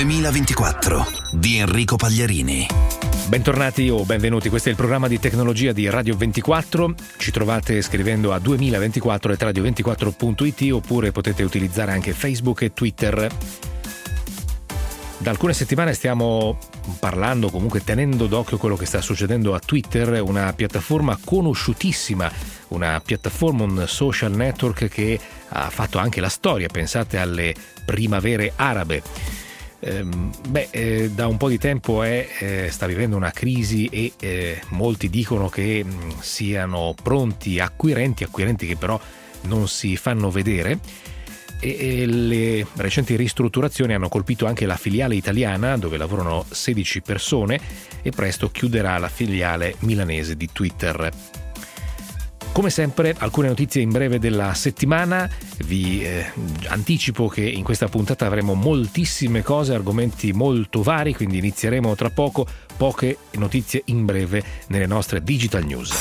2024 di Enrico Pagliarini. Bentornati o benvenuti, questo è il programma di tecnologia di Radio 24. Ci trovate scrivendo a 2024@radio24.it oppure potete utilizzare anche Facebook e Twitter. Da alcune settimane stiamo parlando, comunque tenendo d'occhio quello che sta succedendo a Twitter, una piattaforma conosciutissima, una piattaforma, un social network che ha fatto anche la storia, pensate alle primavere arabe. Da un po' di tempo sta vivendo una crisi e molti dicono che siano pronti acquirenti che però non si fanno vedere. E le recenti ristrutturazioni hanno colpito anche la filiale italiana, dove lavorano 16 persone, e presto chiuderà la filiale milanese di Twitter. Come sempre, alcune notizie in breve della settimana. Vi anticipo che in questa puntata avremo moltissime cose, argomenti molto vari, quindi inizieremo tra poco. Poche notizie in breve nelle nostre Digital News.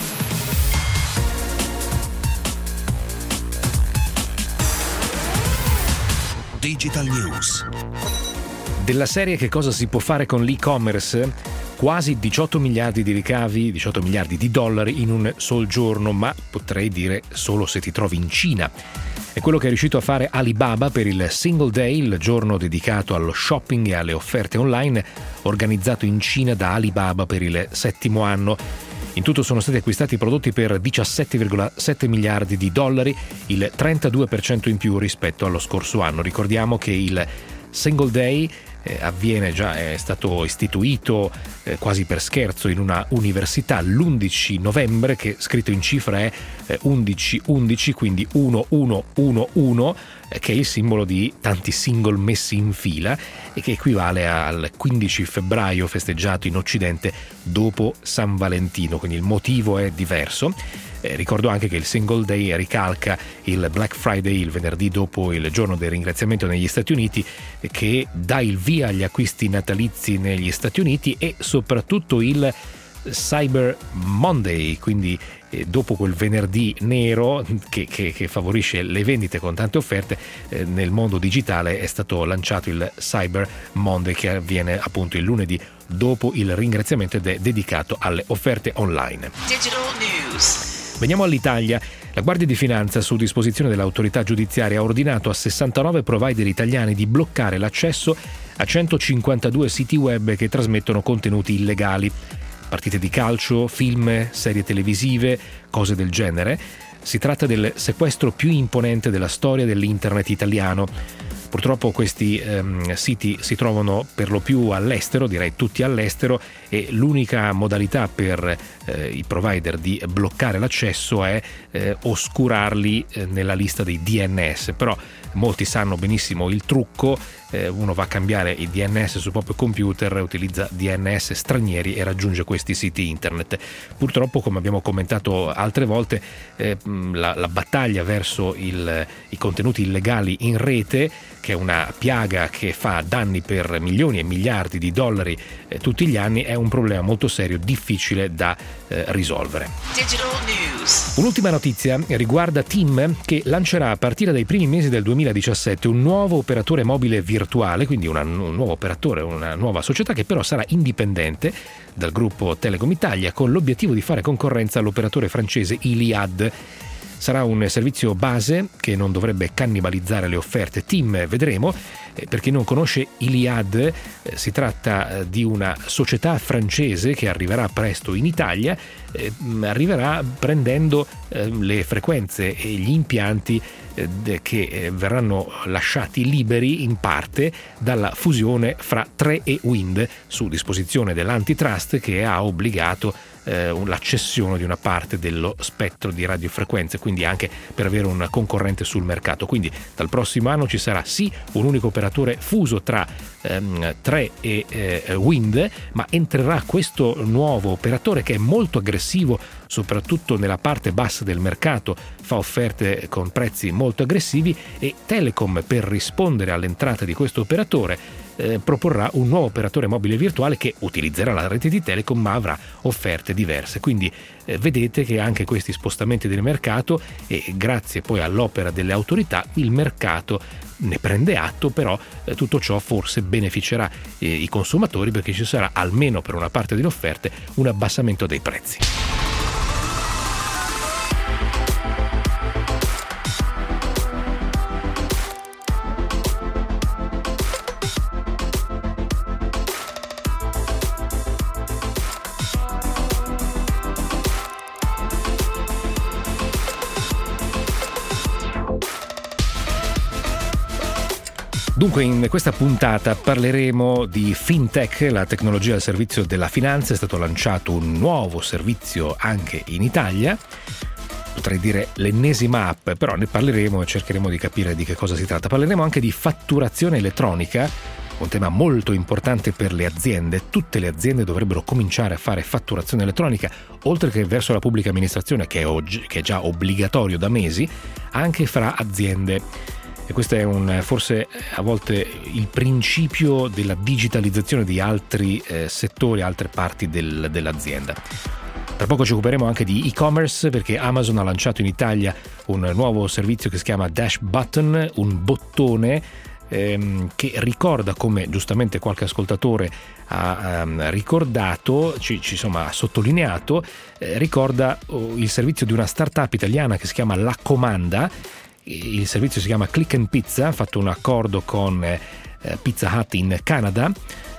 Digital News. Della serie che cosa si può fare con l'e-commerce? Quasi 18 miliardi di ricavi, 18 miliardi di dollari in un sol giorno, ma potrei dire solo se ti trovi in Cina. È quello che è riuscito a fare Alibaba per il Single Day, il giorno dedicato allo shopping e alle offerte online, organizzato in Cina da Alibaba per il 7° anno. In tutto sono stati acquistati prodotti per 17,7 miliardi di dollari, il 32% in più rispetto allo scorso anno. Ricordiamo che il Single Day avviene già, è stato istituito quasi per scherzo in una università l'11 novembre, che scritto in cifra è 1111, quindi 1111, che è il simbolo di tanti single messi in fila e che equivale al 15 febbraio festeggiato in Occidente dopo San Valentino, quindi il motivo è diverso. Ricordo anche che il Single Day ricalca il Black Friday, il venerdì dopo il giorno del ringraziamento negli Stati Uniti, che dà il via agli acquisti natalizi negli Stati Uniti, e soprattutto il Cyber Monday, quindi dopo quel venerdì nero che favorisce le vendite con tante offerte, nel mondo digitale è stato lanciato il Cyber Monday, che avviene appunto il lunedì dopo il ringraziamento ed è dedicato alle offerte online. Digital News. Veniamo all'Italia. La Guardia di Finanza, su disposizione dell'autorità giudiziaria, ha ordinato a 69 provider italiani di bloccare l'accesso a 152 siti web che trasmettono contenuti illegali. Partite di calcio, film, serie televisive, cose del genere. Si tratta del sequestro più imponente della storia dell'internet italiano. Purtroppo questi siti si trovano per lo più all'estero, direi tutti all'estero, e l'unica modalità per i provider di bloccare l'accesso è oscurarli nella lista dei DNS. Però molti sanno benissimo il trucco: uno va a cambiare i DNS sul proprio computer, utilizza DNS stranieri e raggiunge questi siti internet. Purtroppo, come abbiamo commentato altre volte, la battaglia verso i contenuti illegali in rete, che è una piaga che fa danni per milioni e miliardi di dollari tutti gli anni, è un problema molto serio, difficile da risolvere. Digital News. Un'ultima notizia riguarda TIM, che lancerà a partire dai primi mesi del 2017 un nuovo operatore mobile virtuale, quindi un nuovo operatore, una nuova società che però sarà indipendente dal gruppo Telecom Italia, con l'obiettivo di fare concorrenza all'operatore francese Iliad. Sarà un servizio base che non dovrebbe cannibalizzare le offerte TIM, vedremo. Per chi non conosce Iliad, si tratta di una società francese che arriverà presto in Italia, arriverà prendendo le frequenze e gli impianti che verranno lasciati liberi in parte dalla fusione fra Tre e Wind, su disposizione dell'antitrust, che ha obbligato l'accessione di una parte dello spettro di radiofrequenze, quindi anche per avere un concorrente sul mercato. Quindi dal prossimo anno ci sarà sì un unico operatore fuso tra Tre e Wind, ma entrerà questo nuovo operatore che è molto aggressivo, soprattutto nella parte bassa del mercato, fa offerte con prezzi molto aggressivi, e Telecom, per rispondere all'entrata di questo operatore, proporrà un nuovo operatore mobile virtuale che utilizzerà la rete di Telecom ma avrà offerte diverse. Quindi vedete che anche questi spostamenti del mercato, e grazie poi all'opera delle autorità, il mercato ne prende atto, però tutto ciò forse beneficerà i consumatori, perché ci sarà, almeno per una parte delle offerte, un abbassamento dei prezzi. Dunque, in questa puntata parleremo di FinTech, la tecnologia al servizio della finanza. È stato lanciato un nuovo servizio anche in Italia, potrei dire l'ennesima app, però ne parleremo e cercheremo di capire di che cosa si tratta. Parleremo anche di fatturazione elettronica, un tema molto importante per le aziende. Tutte le aziende dovrebbero cominciare a fare fatturazione elettronica, oltre che verso la pubblica amministrazione, che è già obbligatorio da mesi, anche fra aziende. E questo è forse a volte il principio della digitalizzazione di altri settori, altre parti dell'azienda. Tra poco ci occuperemo anche di e-commerce, perché Amazon ha lanciato in Italia un nuovo servizio che si chiama Dash Button, un bottone che ricorda, come giustamente qualche ascoltatore ha ricordato, ha sottolineato, ricorda il servizio di una startup italiana che si chiama La Comanda. Il servizio si chiama Click and Pizza, ha fatto un accordo con Pizza Hut in Canada.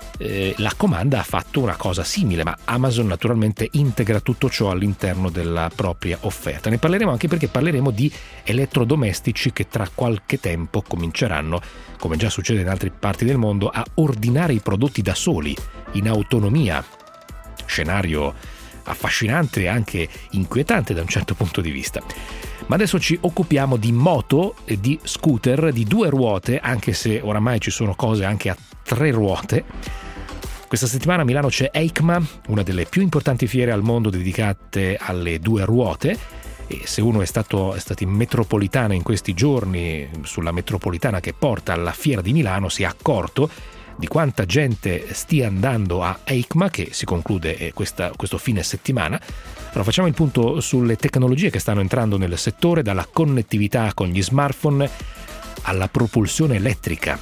La Comanda ha fatto una cosa simile, ma Amazon naturalmente integra tutto ciò all'interno della propria offerta. Ne parleremo anche perché parleremo di elettrodomestici che tra qualche tempo cominceranno, come già succede in altre parti del mondo, a ordinare i prodotti da soli, in autonomia. Scenario affascinante e anche inquietante da un certo punto di vista. Ma adesso ci occupiamo di moto e di scooter di 2 ruote, anche se oramai ci sono cose anche a 3 ruote. Questa settimana a Milano c'è EICMA, una delle più importanti fiere al mondo dedicate alle 2 ruote. E se uno è stato in metropolitana in questi giorni, sulla metropolitana che porta alla fiera di Milano, si è accorto di quanta gente stia andando a EICMA, che si conclude questo fine settimana. Allora, facciamo il punto sulle tecnologie che stanno entrando nel settore, dalla connettività con gli smartphone alla propulsione elettrica.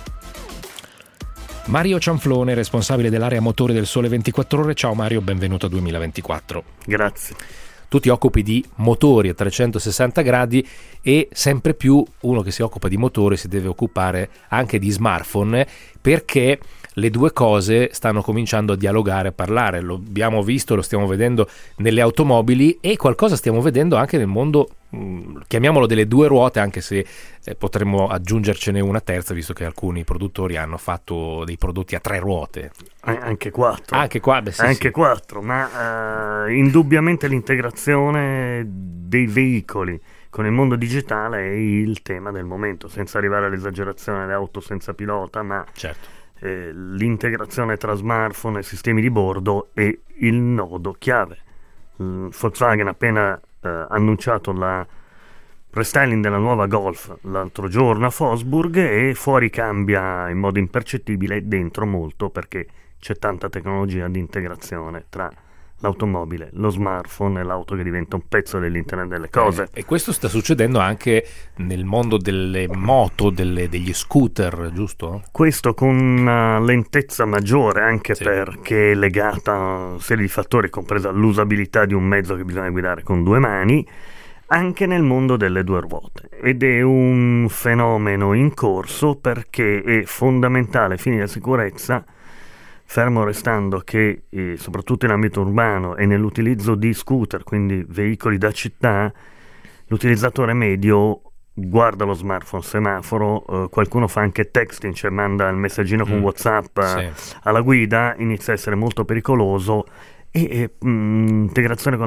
Mario Cianflone, responsabile dell'area motori del Sole 24 Ore. Ciao Mario, benvenuto a 2024. Grazie. Tu ti occupi di motori a 360 gradi e sempre più uno che si occupa di motori si deve occupare anche di smartphone, perché le due cose stanno cominciando a dialogare, a parlare. Lo abbiamo visto, lo stiamo vedendo nelle automobili e qualcosa stiamo vedendo anche nel mondo, chiamiamolo delle 2 ruote, anche se potremmo aggiungercene una terza, visto che alcuni produttori hanno fatto dei prodotti a 3 ruote. Anche 4. Anche qua, sì. 4, ma indubbiamente l'integrazione dei veicoli con il mondo digitale è il tema del momento, senza arrivare all'esagerazione delle auto senza pilota, ma certo. L'integrazione tra smartphone e sistemi di bordo è il nodo chiave. Volkswagen ha appena annunciato la restyling della nuova Golf l'altro giorno a Wolfsburg, e fuori cambia in modo impercettibile, dentro molto, perché c'è tanta tecnologia di integrazione tra l'automobile, lo smartphone e l'auto, che diventa un pezzo dell'internet delle cose. E questo sta succedendo anche nel mondo delle moto, degli scooter, giusto? Questo con una lentezza maggiore, anche sì, perché è legata a una serie di fattori, compresa l'usabilità di un mezzo che bisogna guidare con 2 mani, anche nel mondo delle 2 ruote. Ed è un fenomeno in corso, perché è fondamentale ai fini della sicurezza, fermo restando che soprattutto in ambito urbano e nell'utilizzo di scooter, quindi veicoli da città, l'utilizzatore medio guarda lo smartphone, semaforo, qualcuno fa anche texting, cioè manda il messaggino con WhatsApp alla guida, inizia a essere molto pericoloso, e integrazione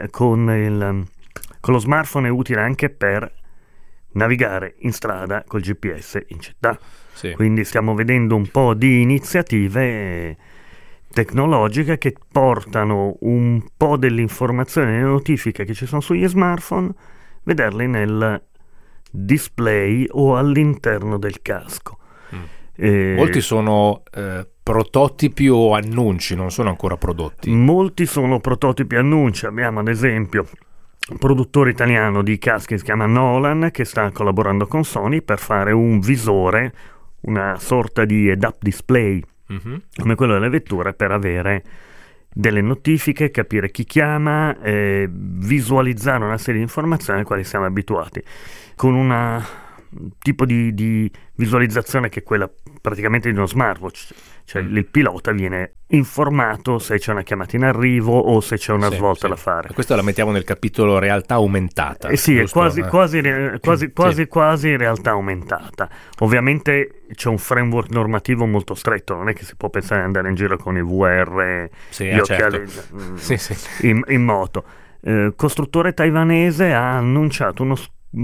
con lo smartphone è utile anche per navigare in strada col GPS in città. Sì. Quindi stiamo vedendo un po' di iniziative tecnologiche che portano un po' delle informazioni e le notifiche che ci sono sugli smartphone, vederle nel display o all'interno del casco. Molti sono prototipi o annunci, non sono ancora prodotti. Molti sono prototipi e annunci. Abbiamo ad esempio un produttore italiano di caschi che si chiama Nolan, che sta collaborando con Sony per fare un visore, una sorta di head-up display come quello delle vetture, per avere delle notifiche, capire chi chiama, visualizzare una serie di informazioni alle quali siamo abituati, con un tipo di visualizzazione che è quella praticamente di uno smartwatch, cioè il pilota viene informato se c'è una chiamata in arrivo o se c'è una svolta da fare. Questa la mettiamo nel capitolo realtà aumentata. Sì, giusto? È quasi realtà aumentata. Ovviamente c'è un framework normativo molto stretto, non è che si può pensare di andare in giro con i VR, gli occhiali in moto. Costruttore taiwanese ha annunciato il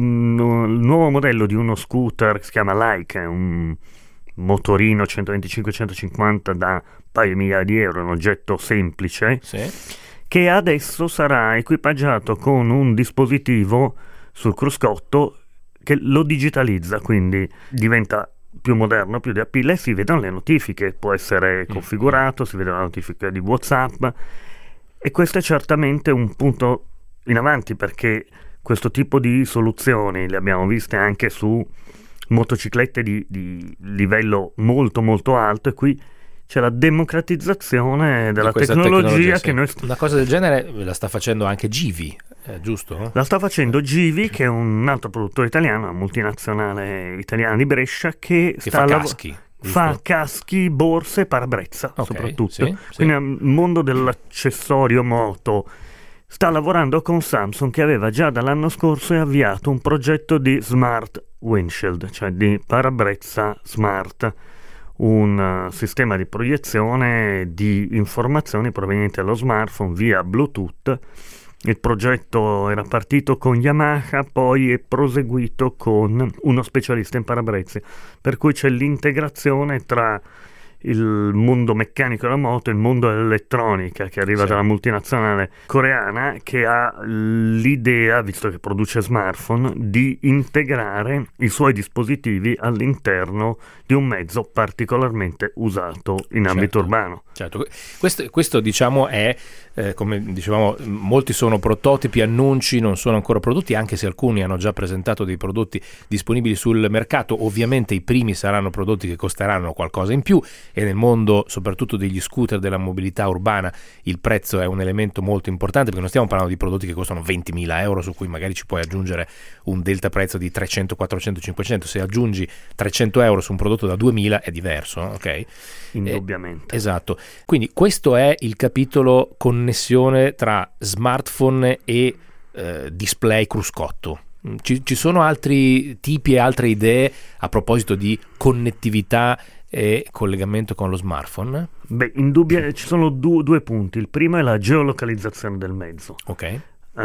nuovo modello di uno scooter che si chiama Like, un motorino 125-150 da un paio di migliaia di euro, un oggetto semplice, che adesso sarà equipaggiato con un dispositivo sul cruscotto che lo digitalizza, quindi diventa più moderno, più di appeal, e si vedono le notifiche, può essere configurato, si vede la notifica di WhatsApp, e questo è certamente un punto in avanti, perché questo tipo di soluzioni le abbiamo viste anche su motociclette di livello molto molto alto, e qui c'è la democratizzazione della tecnologia che noi una cosa del genere la sta facendo anche Givi, giusto? La sta facendo Givi, che è un altro produttore italiano, una multinazionale italiana di Brescia, che fa caschi. Fa caschi, borse, parabrezza, soprattutto. Quindi nel mondo dell'accessorio moto sta lavorando con Samsung, che aveva già dall'anno scorso avviato un progetto di smart windshield, cioè di parabrezza smart, un sistema di proiezione di informazioni provenienti dallo smartphone via Bluetooth. Il progetto era partito con Yamaha, poi è proseguito con uno specialista in parabrezze, per cui c'è l'integrazione tra il mondo meccanico della moto e il mondo dell'elettronica, che arriva dalla multinazionale coreana, che ha l'idea, visto che produce smartphone, di integrare i suoi dispositivi all'interno di un mezzo particolarmente usato in ambito urbano. Certo, questo diciamo è, come dicevamo, molti sono prototipi, annunci, non sono ancora prodotti, anche se alcuni hanno già presentato dei prodotti disponibili sul mercato. Ovviamente i primi saranno prodotti che costeranno qualcosa in più, e nel mondo soprattutto degli scooter, della mobilità urbana, il prezzo è un elemento molto importante, perché non stiamo parlando di prodotti che costano 20.000 euro su cui magari ci puoi aggiungere un delta prezzo di 300, 400, 500. Se aggiungi 300 euro su un prodotto da 2.000 è diverso, ok? Indubbiamente. Esatto. Quindi questo è il capitolo connessione tra smartphone e display cruscotto. Ci sono altri tipi e altre idee a proposito di connettività e collegamento con lo smartphone? Beh, indubbiamente ci sono due punti. Il primo è la geolocalizzazione del mezzo. Ok.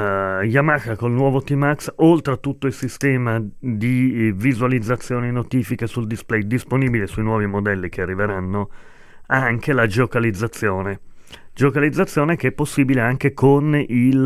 Yamaha col nuovo T-Max, oltre a tutto il sistema di visualizzazione e notifiche sul display disponibile sui nuovi modelli che arriveranno, ha anche la geocalizzazione che è possibile anche con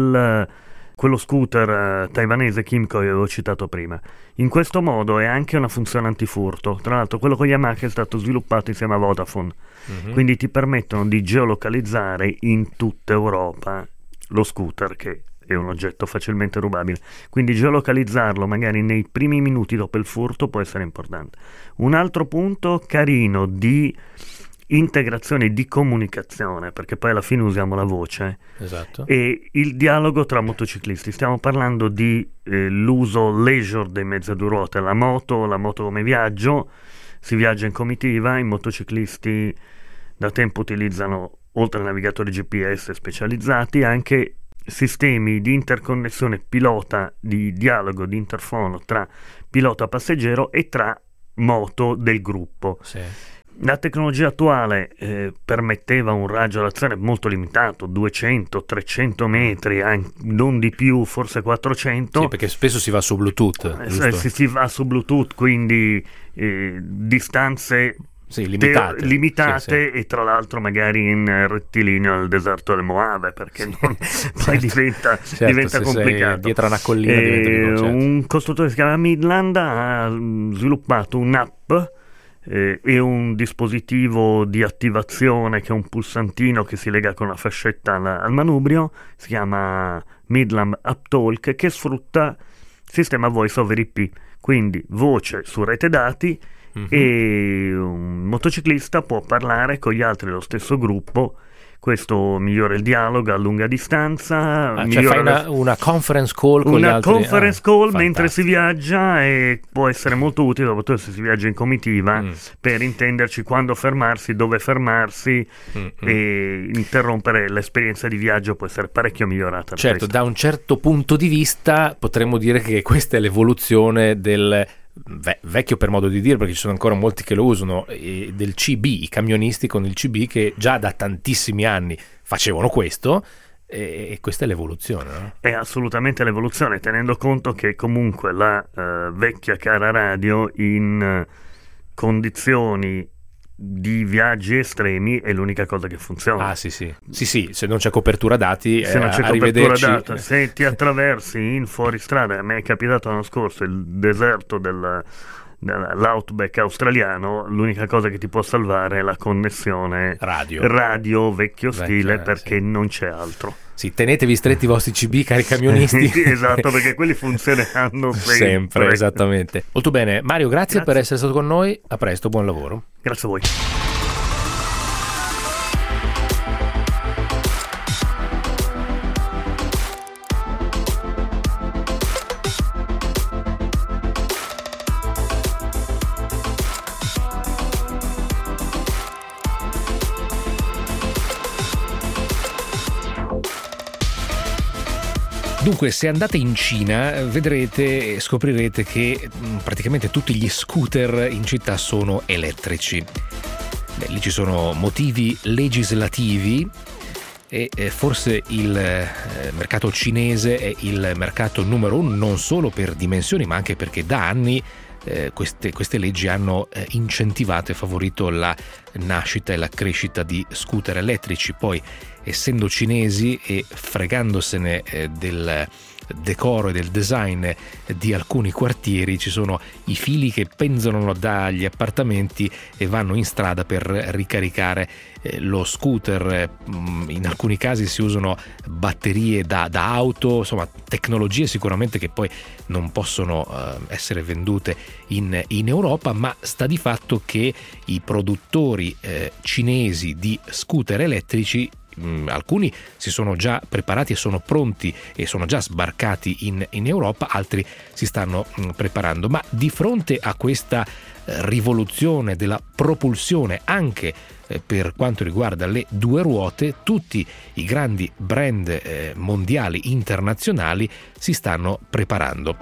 quello scooter taiwanese Kymco che avevo citato prima. In questo modo è anche una funzione antifurto. Tra l'altro quello con Yamaha è stato sviluppato insieme a Vodafone, quindi ti permettono di geolocalizzare in tutta Europa lo scooter, che è un oggetto facilmente rubabile, quindi geolocalizzarlo magari nei primi minuti dopo il furto può essere importante. Un altro punto carino di integrazione di comunicazione, perché poi alla fine usiamo la voce, esatto, e il dialogo tra motociclisti. Stiamo parlando di l'uso leisure dei mezzi a due ruote, la moto come viaggio, si viaggia in comitiva, i motociclisti da tempo utilizzano, oltre ai navigatori GPS specializzati, anche sistemi di interconnessione pilota, di dialogo, di interfono tra pilota passeggero e tra moto del gruppo. La tecnologia attuale permetteva un raggio d'azione molto limitato, 200-300 metri, non di più, forse 400. Sì, perché spesso si va su Bluetooth. Si va su Bluetooth, quindi distanze limitate, e tra l'altro magari in rettilineo nel deserto del Mojave, perché poi diventa complicato. Dietro una collina diventa un costruttore che si chiama Midland ha sviluppato un'app e un dispositivo di attivazione che è un pulsantino che si lega con una fascetta al manubrio, si chiama Midland Uptalk, che sfrutta il sistema Voice over IP, quindi voce su rete dati, e un motociclista può parlare con gli altri dello stesso gruppo. Questo migliora il dialogo a lunga distanza. Cioè fai una conference call con gli altri. Una conference call fantastico. Mentre si viaggia, e può essere molto utile, soprattutto se si viaggia in comitiva, per intenderci quando fermarsi, dove fermarsi, e interrompere l'esperienza di viaggio può essere parecchio migliorata. Certo, da un certo punto di vista potremmo dire che questa è l'evoluzione del vecchio, per modo di dire, perché ci sono ancora molti che lo usano, del CB, i camionisti con il CB che già da tantissimi anni facevano questo, e questa è l'evoluzione, no? È assolutamente l'evoluzione, tenendo conto che comunque la vecchia cara radio in condizioni di viaggi estremi è l'unica cosa che funziona. Sì, se non c'è copertura dati, se non c'è arrivederci. copertura data, se ti attraversi in fuoristrada, a me è capitato l'anno scorso, il deserto dell'outback australiano, l'unica cosa che ti può salvare è la connessione radio vecchio stile, perché non c'è altro. Sì, tenetevi stretti i vostri CB, cari camionisti. Sì, esatto, perché quelli funzioneranno sempre. Esattamente. Molto bene, Mario, grazie per essere stato con noi. A presto, buon lavoro. Grazie a voi. Dunque, se andate in Cina vedrete e scoprirete che praticamente tutti gli scooter in città sono elettrici. Lì ci sono motivi legislativi e forse il mercato cinese è il mercato numero uno, non solo per dimensioni ma anche perché da anni queste leggi hanno incentivato e favorito la nascita e la crescita di scooter elettrici. Poi, essendo cinesi e fregandosene del decoro e del design di alcuni quartieri, ci sono i fili che penzolano dagli appartamenti e vanno in strada per ricaricare lo scooter. In alcuni casi si usano batterie da auto, insomma tecnologie sicuramente che poi non possono essere vendute in Europa, ma sta di fatto che i produttori cinesi di scooter elettrici, alcuni si sono già preparati e sono pronti e sono già sbarcati in Europa, altri si stanno preparando. Ma di fronte a questa rivoluzione della propulsione anche per quanto riguarda le due ruote, tutti i grandi brand mondiali internazionali si stanno preparando.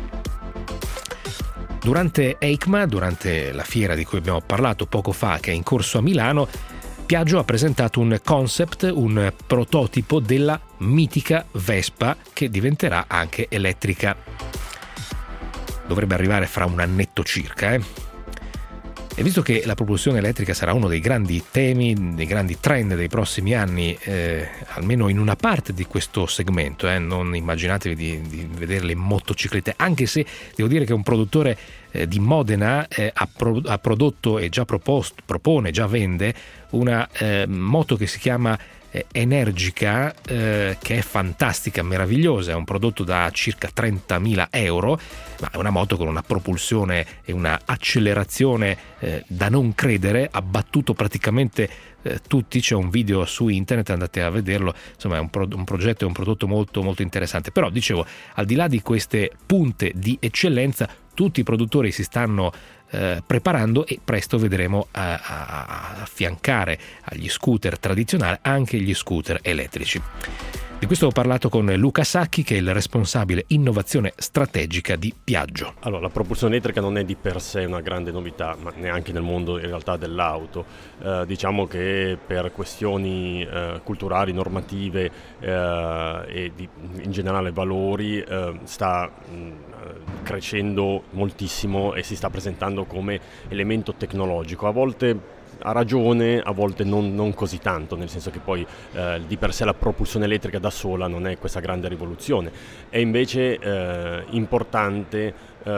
Durante EICMA, durante la fiera di cui abbiamo parlato poco fa, che è in corso a Milano, Piaggio ha presentato un concept, un prototipo della mitica Vespa che diventerà anche elettrica. Dovrebbe arrivare fra un annetto circa. E visto che la propulsione elettrica sarà uno dei grandi temi, dei grandi trend dei prossimi anni, almeno in una parte di questo segmento, non immaginatevi di vedere le motociclette, anche se devo dire che un produttore di Modena ha prodotto e già propone, già vende una moto che si chiama Energica, che è fantastica, meravigliosa. È un prodotto da circa 30.000 euro, ma è una moto con una propulsione e una accelerazione da non credere. Ha battuto praticamente tutti. C'è un video su internet, andate a vederlo. Insomma è un progetto e un prodotto molto molto interessante. Però dicevo, al di là di queste punte di eccellenza, tutti i produttori si stanno preparando e presto vedremo affiancare agli scooter tradizionali anche gli scooter elettrici. Di questo ho parlato con Luca Sacchi, che è il responsabile innovazione strategica di Piaggio. Allora, la propulsione elettrica non è di per sé una grande novità, ma neanche nel mondo in realtà dell'auto. Diciamo che per questioni culturali, normative e in generale valori sta crescendo moltissimo e si sta presentando come elemento tecnologico. A volte ha ragione, a volte non così tanto, nel senso che poi di per sé la propulsione elettrica da sola non è questa grande rivoluzione. È invece importante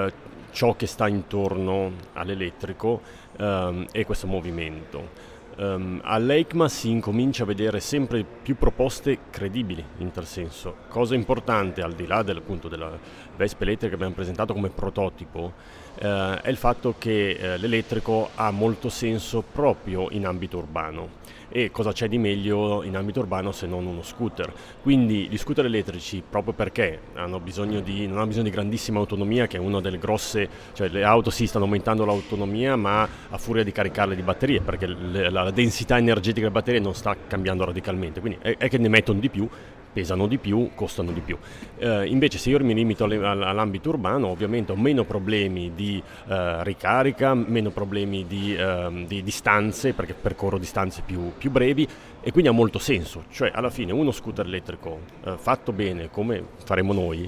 ciò che sta intorno all'elettrico e questo movimento. All'EICMA si incomincia a vedere sempre più proposte credibili in tal senso. Cosa importante, al di là appunto della Vespa elettrica che abbiamo presentato come prototipo, è il fatto che l'elettrico ha molto senso proprio in ambito urbano. E cosa c'è di meglio in ambito urbano se non uno scooter? Quindi gli scooter elettrici, proprio perché non hanno bisogno di grandissima autonomia, che è una delle grosse, cioè le auto stanno aumentando l'autonomia, ma a furia di caricarle di batterie, perché la densità energetica delle batterie non sta cambiando radicalmente, quindi è che ne mettono di più, pesano di più, costano di più. Invece se io mi limito all'ambito urbano, ovviamente ho meno problemi di ricarica, meno problemi di distanze, perché percorro distanze più brevi, e quindi ha molto senso. Cioè alla fine uno scooter elettrico fatto bene, come faremo noi,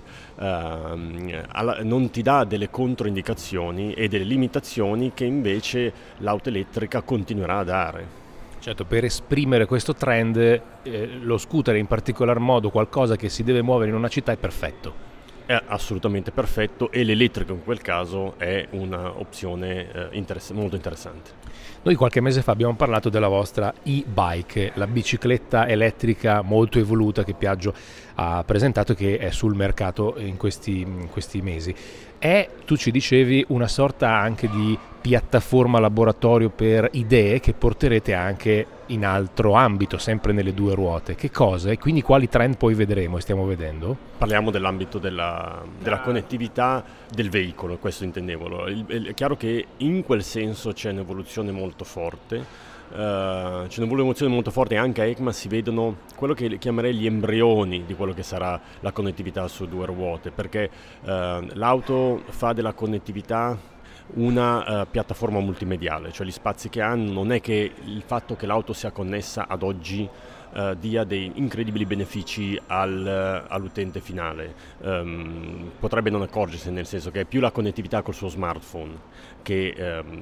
non ti dà delle controindicazioni e delle limitazioni che invece l'auto elettrica continuerà a dare. Certo, per esprimere questo trend, lo scooter, in particolar modo qualcosa che si deve muovere in una città, è perfetto. È assolutamente perfetto, e l'elettrico in quel caso è un'opzione molto interessante. Noi qualche mese fa abbiamo parlato della vostra e-bike, la bicicletta elettrica molto evoluta che Piaggio ha presentato, che è sul mercato in questi mesi. È, tu ci dicevi, una sorta anche di piattaforma laboratorio per idee che porterete anche in altro ambito, sempre nelle due ruote. Che cosa? E quindi quali trend poi vedremo e stiamo vedendo? Parliamo dell'ambito della connettività del veicolo, questo intendevo. È chiaro che in quel senso c'è un'evoluzione molto forte. C'è un'evoluzione molto forte, e anche a EICMA si vedono quello che chiamerei gli embrioni di quello che sarà la connettività su due ruote, perché l'auto fa della connettività una piattaforma multimediale, cioè gli spazi che hanno, non è che il fatto che l'auto sia connessa ad oggi dia dei incredibili benefici all'utente finale. Potrebbe non accorgersene, nel senso che è più la connettività col suo smartphone che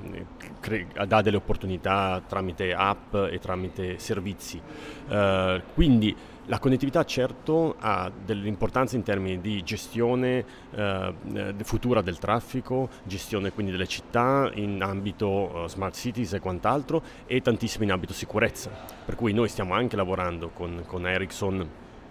dà delle opportunità tramite app e tramite servizi. Quindi la connettività certo ha dell'importanza in termini di gestione futura del traffico, gestione quindi delle città in ambito smart cities e quant'altro, e tantissimo in ambito sicurezza. Per cui noi stiamo anche lavorando con Ericsson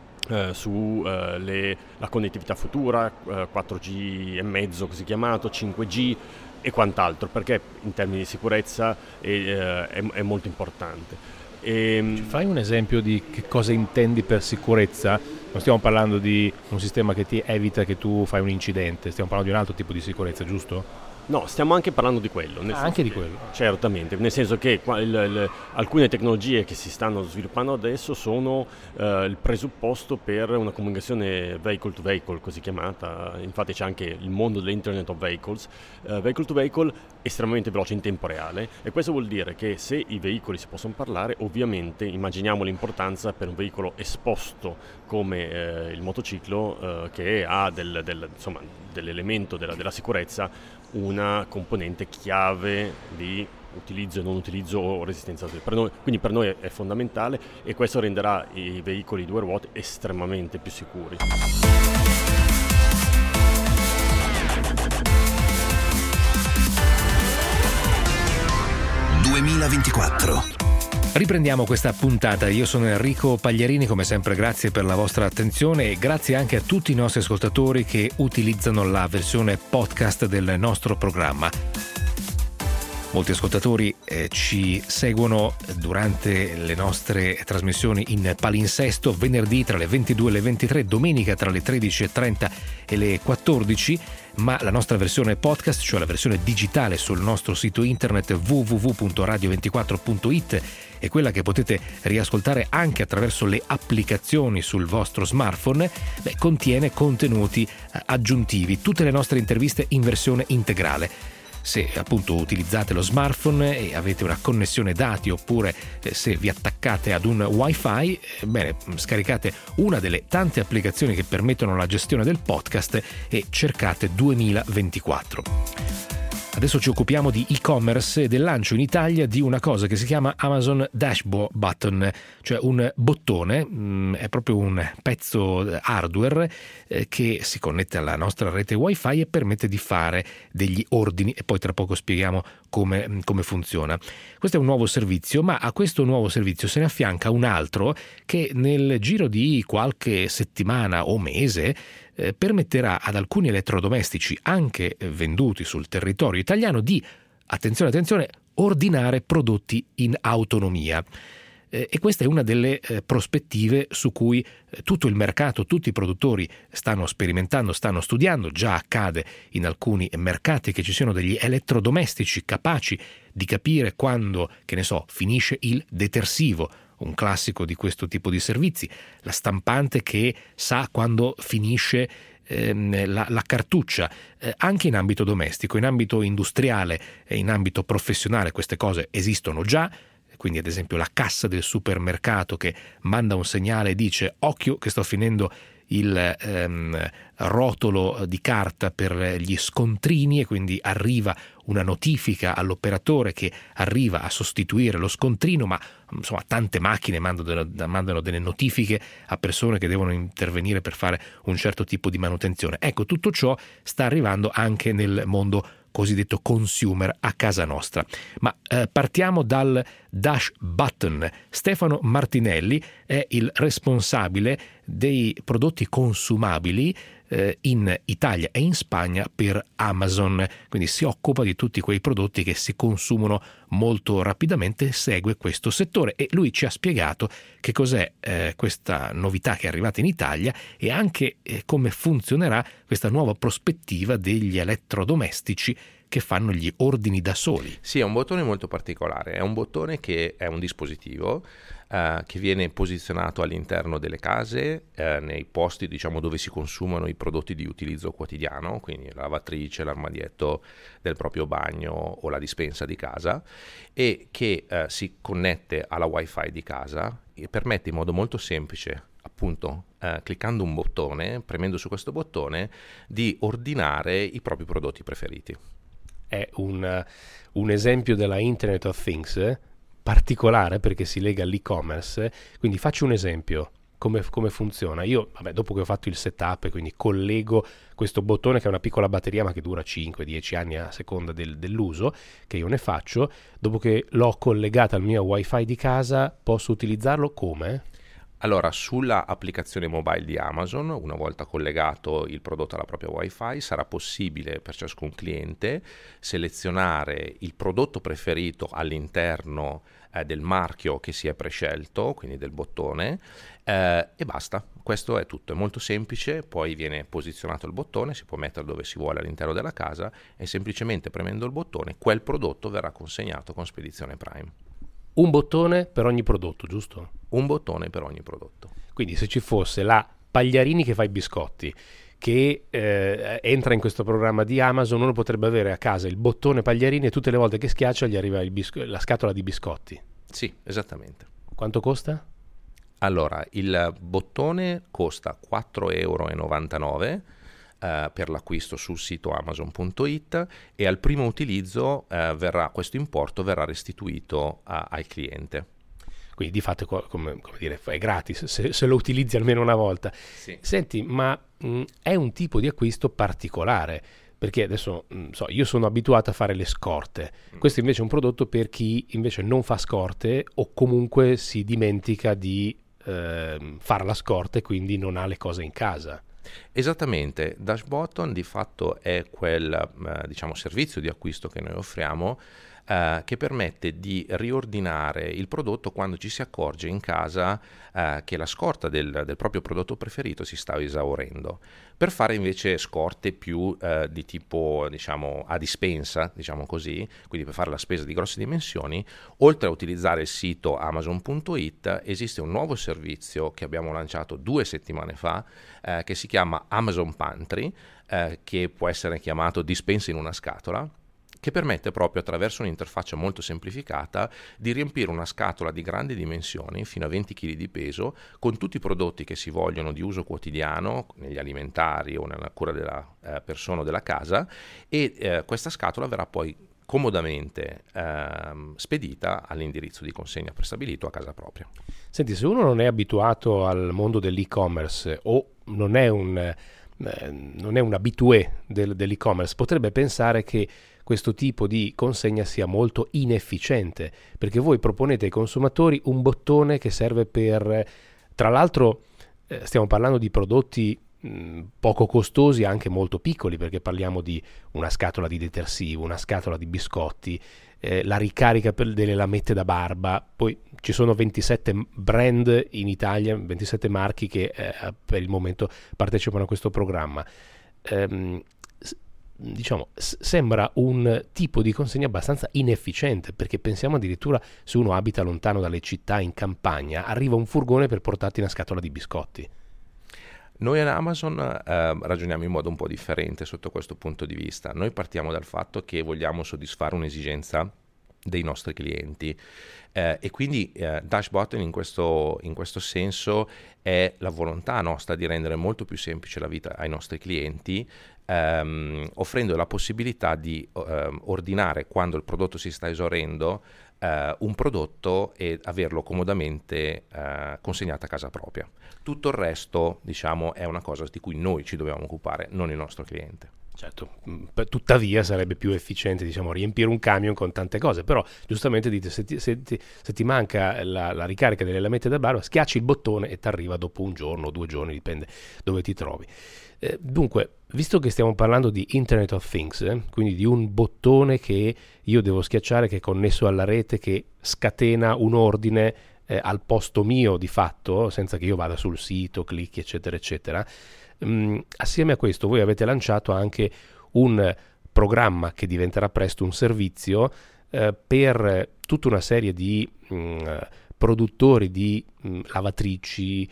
su la connettività futura, 4G e mezzo così chiamato, 5G e quant'altro, perché in termini di sicurezza è molto importante. Ci fai un esempio di che cosa intendi per sicurezza? Non stiamo parlando di un sistema che ti evita che tu fai un incidente, stiamo parlando di un altro tipo di sicurezza, giusto? No, stiamo anche parlando di quello. Anche di quello? Certamente, nel senso che alcune tecnologie che si stanno sviluppando adesso sono il presupposto per una comunicazione vehicle to vehicle, così chiamata. Infatti c'è anche il mondo dell'Internet of Vehicles, vehicle to vehicle estremamente veloce in tempo reale, e questo vuol dire che se i veicoli si possono parlare, ovviamente immaginiamo l'importanza per un veicolo esposto come il motociclo, che ha dell'elemento della sicurezza, una componente chiave di utilizzo e non utilizzo o resistenza. Quindi per noi è fondamentale, e questo renderà i veicoli due ruote estremamente più sicuri. Riprendiamo questa puntata. Io sono Enrico Pagliarini, come sempre grazie per la vostra attenzione, e grazie anche a tutti i nostri ascoltatori che utilizzano la versione podcast del nostro programma. Molti ascoltatori ci seguono durante le nostre trasmissioni in palinsesto, venerdì tra le 22 e le 23, domenica tra le 13:30 e le 14, ma la nostra versione podcast, cioè la versione digitale sul nostro sito internet www.radio24.it, è quella che potete riascoltare anche attraverso le applicazioni sul vostro smartphone. Contiene contenuti aggiuntivi, tutte le nostre interviste in versione integrale. Se appunto utilizzate lo smartphone e avete una connessione dati, oppure se vi attaccate ad un wifi, scaricate una delle tante applicazioni che permettono la gestione del podcast e cercate 2024. Adesso ci occupiamo di e-commerce e del lancio in Italia di una cosa che si chiama Amazon Dashboard Button, cioè un bottone, è proprio un pezzo hardware che si connette alla nostra rete Wi-Fi e permette di fare degli ordini, e poi tra poco spieghiamo come funziona. Questo è un nuovo servizio, ma a questo nuovo servizio se ne affianca un altro che nel giro di qualche settimana o mese permetterà ad alcuni elettrodomestici anche venduti sul territorio italiano di, attenzione, ordinare prodotti in autonomia. E questa è una delle prospettive su cui tutto il mercato, tutti i produttori stanno sperimentando, stanno studiando. Già accade in alcuni mercati che ci siano degli elettrodomestici capaci di capire quando, finisce il detersivo, un classico di questo tipo di servizi, la stampante che sa quando finisce la cartuccia, anche in ambito domestico, in ambito industriale e in ambito professionale queste cose esistono già. Quindi ad esempio la cassa del supermercato che manda un segnale e dice occhio che sto finendo il rotolo di carta per gli scontrini, e quindi arriva una notifica all'operatore che arriva a sostituire lo scontrino, ma insomma tante macchine mandano delle notifiche a persone che devono intervenire per fare un certo tipo di manutenzione. Ecco, tutto ciò sta arrivando anche nel mondo cosiddetto consumer a casa nostra. Ma partiamo dal Dash Button. Stefano Martinelli è il responsabile dei prodotti consumabili in Italia e in Spagna per Amazon, quindi si occupa di tutti quei prodotti che si consumano molto rapidamente, segue questo settore, e lui ci ha spiegato che cos'è questa novità che è arrivata in Italia e anche come funzionerà questa nuova prospettiva degli elettrodomestici che fanno gli ordini da soli. Sì, è un bottone molto particolare, è un bottone che è un dispositivo che viene posizionato all'interno delle case, nei posti dove si consumano i prodotti di utilizzo quotidiano, quindi la lavatrice, l'armadietto del proprio bagno o la dispensa di casa, e che si connette alla Wi-Fi di casa e permette in modo molto semplice, appunto cliccando un bottone, premendo su questo bottone, di ordinare i propri prodotti preferiti. È un esempio della Internet of Things particolare perché si lega all'e-commerce. Quindi faccio un esempio come funziona. Io dopo che ho fatto il setup, quindi collego questo bottone che è una piccola batteria ma che dura 5-10 anni a seconda dell'uso che io ne faccio, dopo che l'ho collegata al mio Wi-Fi di casa posso utilizzarlo come? Allora, sulla applicazione mobile di Amazon, una volta collegato il prodotto alla propria Wi-Fi, sarà possibile per ciascun cliente selezionare il prodotto preferito all'interno del marchio che si è prescelto, quindi del bottone, e basta. Questo è tutto, è molto semplice. Poi viene posizionato il bottone, si può mettere dove si vuole all'interno della casa e semplicemente premendo il bottone quel prodotto verrà consegnato con spedizione Prime. Un bottone per ogni prodotto, giusto? Un bottone per ogni prodotto. Quindi se ci fosse la Pagliarini che fa i biscotti, che entra in questo programma di Amazon, uno potrebbe avere a casa il bottone Pagliarini e tutte le volte che schiaccia gli arriva la scatola di biscotti. Sì, esattamente. Quanto costa? Allora, il bottone costa 4,99 € per l'acquisto sul sito amazon.it e al primo utilizzo questo importo verrà restituito al cliente. Quindi di fatto come dire, è gratis se lo utilizzi almeno una volta. Sì. Senti, ma è un tipo di acquisto particolare, perché adesso io sono abituato a fare le scorte. Questo invece è un prodotto per chi invece non fa scorte o comunque si dimentica di fare la scorta e quindi non ha le cose in casa. Esattamente, Dash Button di fatto è quel servizio di acquisto che noi offriamo che permette di riordinare il prodotto quando ci si accorge in casa che la scorta del proprio prodotto preferito si sta esaurendo, per fare invece scorte più di tipo a dispensa, così, quindi per fare la spesa di grosse dimensioni. Oltre a utilizzare il sito amazon.it esiste un nuovo servizio che abbiamo lanciato 2 settimane fa che si chiama Amazon Pantry, che può essere chiamato dispensa in una scatola, che permette proprio attraverso un'interfaccia molto semplificata di riempire una scatola di grandi dimensioni, fino a 20 kg di peso, con tutti i prodotti che si vogliono di uso quotidiano, negli alimentari o nella cura della persona o della casa, e questa scatola verrà poi comodamente spedita all'indirizzo di consegna prestabilito a casa propria. Senti, se uno non è abituato al mondo dell'e-commerce o non è un habitué dell'e-commerce, potrebbe pensare che questo tipo di consegna sia molto inefficiente, perché voi proponete ai consumatori un bottone che serve per, tra l'altro stiamo parlando di prodotti poco costosi, anche molto piccoli, perché parliamo di una scatola di detersivo, una scatola di biscotti, la ricarica delle lamette da barba. Poi ci sono 27 brand in Italia, 27 marchi che per il momento partecipano a questo programma. Diciamo, sembra un tipo di consegna abbastanza inefficiente, perché pensiamo addirittura, se uno abita lontano dalle città, in campagna, arriva un furgone per portarti una scatola di biscotti. Noi ad Amazon ragioniamo in modo un po' differente sotto questo punto di vista. Noi partiamo dal fatto che vogliamo soddisfare un'esigenza dei nostri clienti e quindi Dashbotton in questo senso è la volontà nostra di rendere molto più semplice la vita ai nostri clienti, offrendo la possibilità di ordinare, quando il prodotto si sta esaurendo, un prodotto e averlo comodamente consegnato a casa propria. Tutto il resto, diciamo, è una cosa di cui noi ci dobbiamo occupare, non il nostro cliente. Certo, tuttavia sarebbe più efficiente, diciamo, riempire un camion con tante cose, però giustamente dite, se ti manca la ricarica delle lamette da barba, schiacci il bottone e ti arriva dopo un giorno o 2 giorni, dipende dove ti trovi. Dunque, visto che stiamo parlando di Internet of Things, quindi di un bottone che io devo schiacciare, che è connesso alla rete, che scatena un ordine al posto mio di fatto, senza che io vada sul sito, clicchi, eccetera, eccetera. Assieme a questo voi avete lanciato anche un programma che diventerà presto un servizio per tutta una serie di produttori di lavatrici,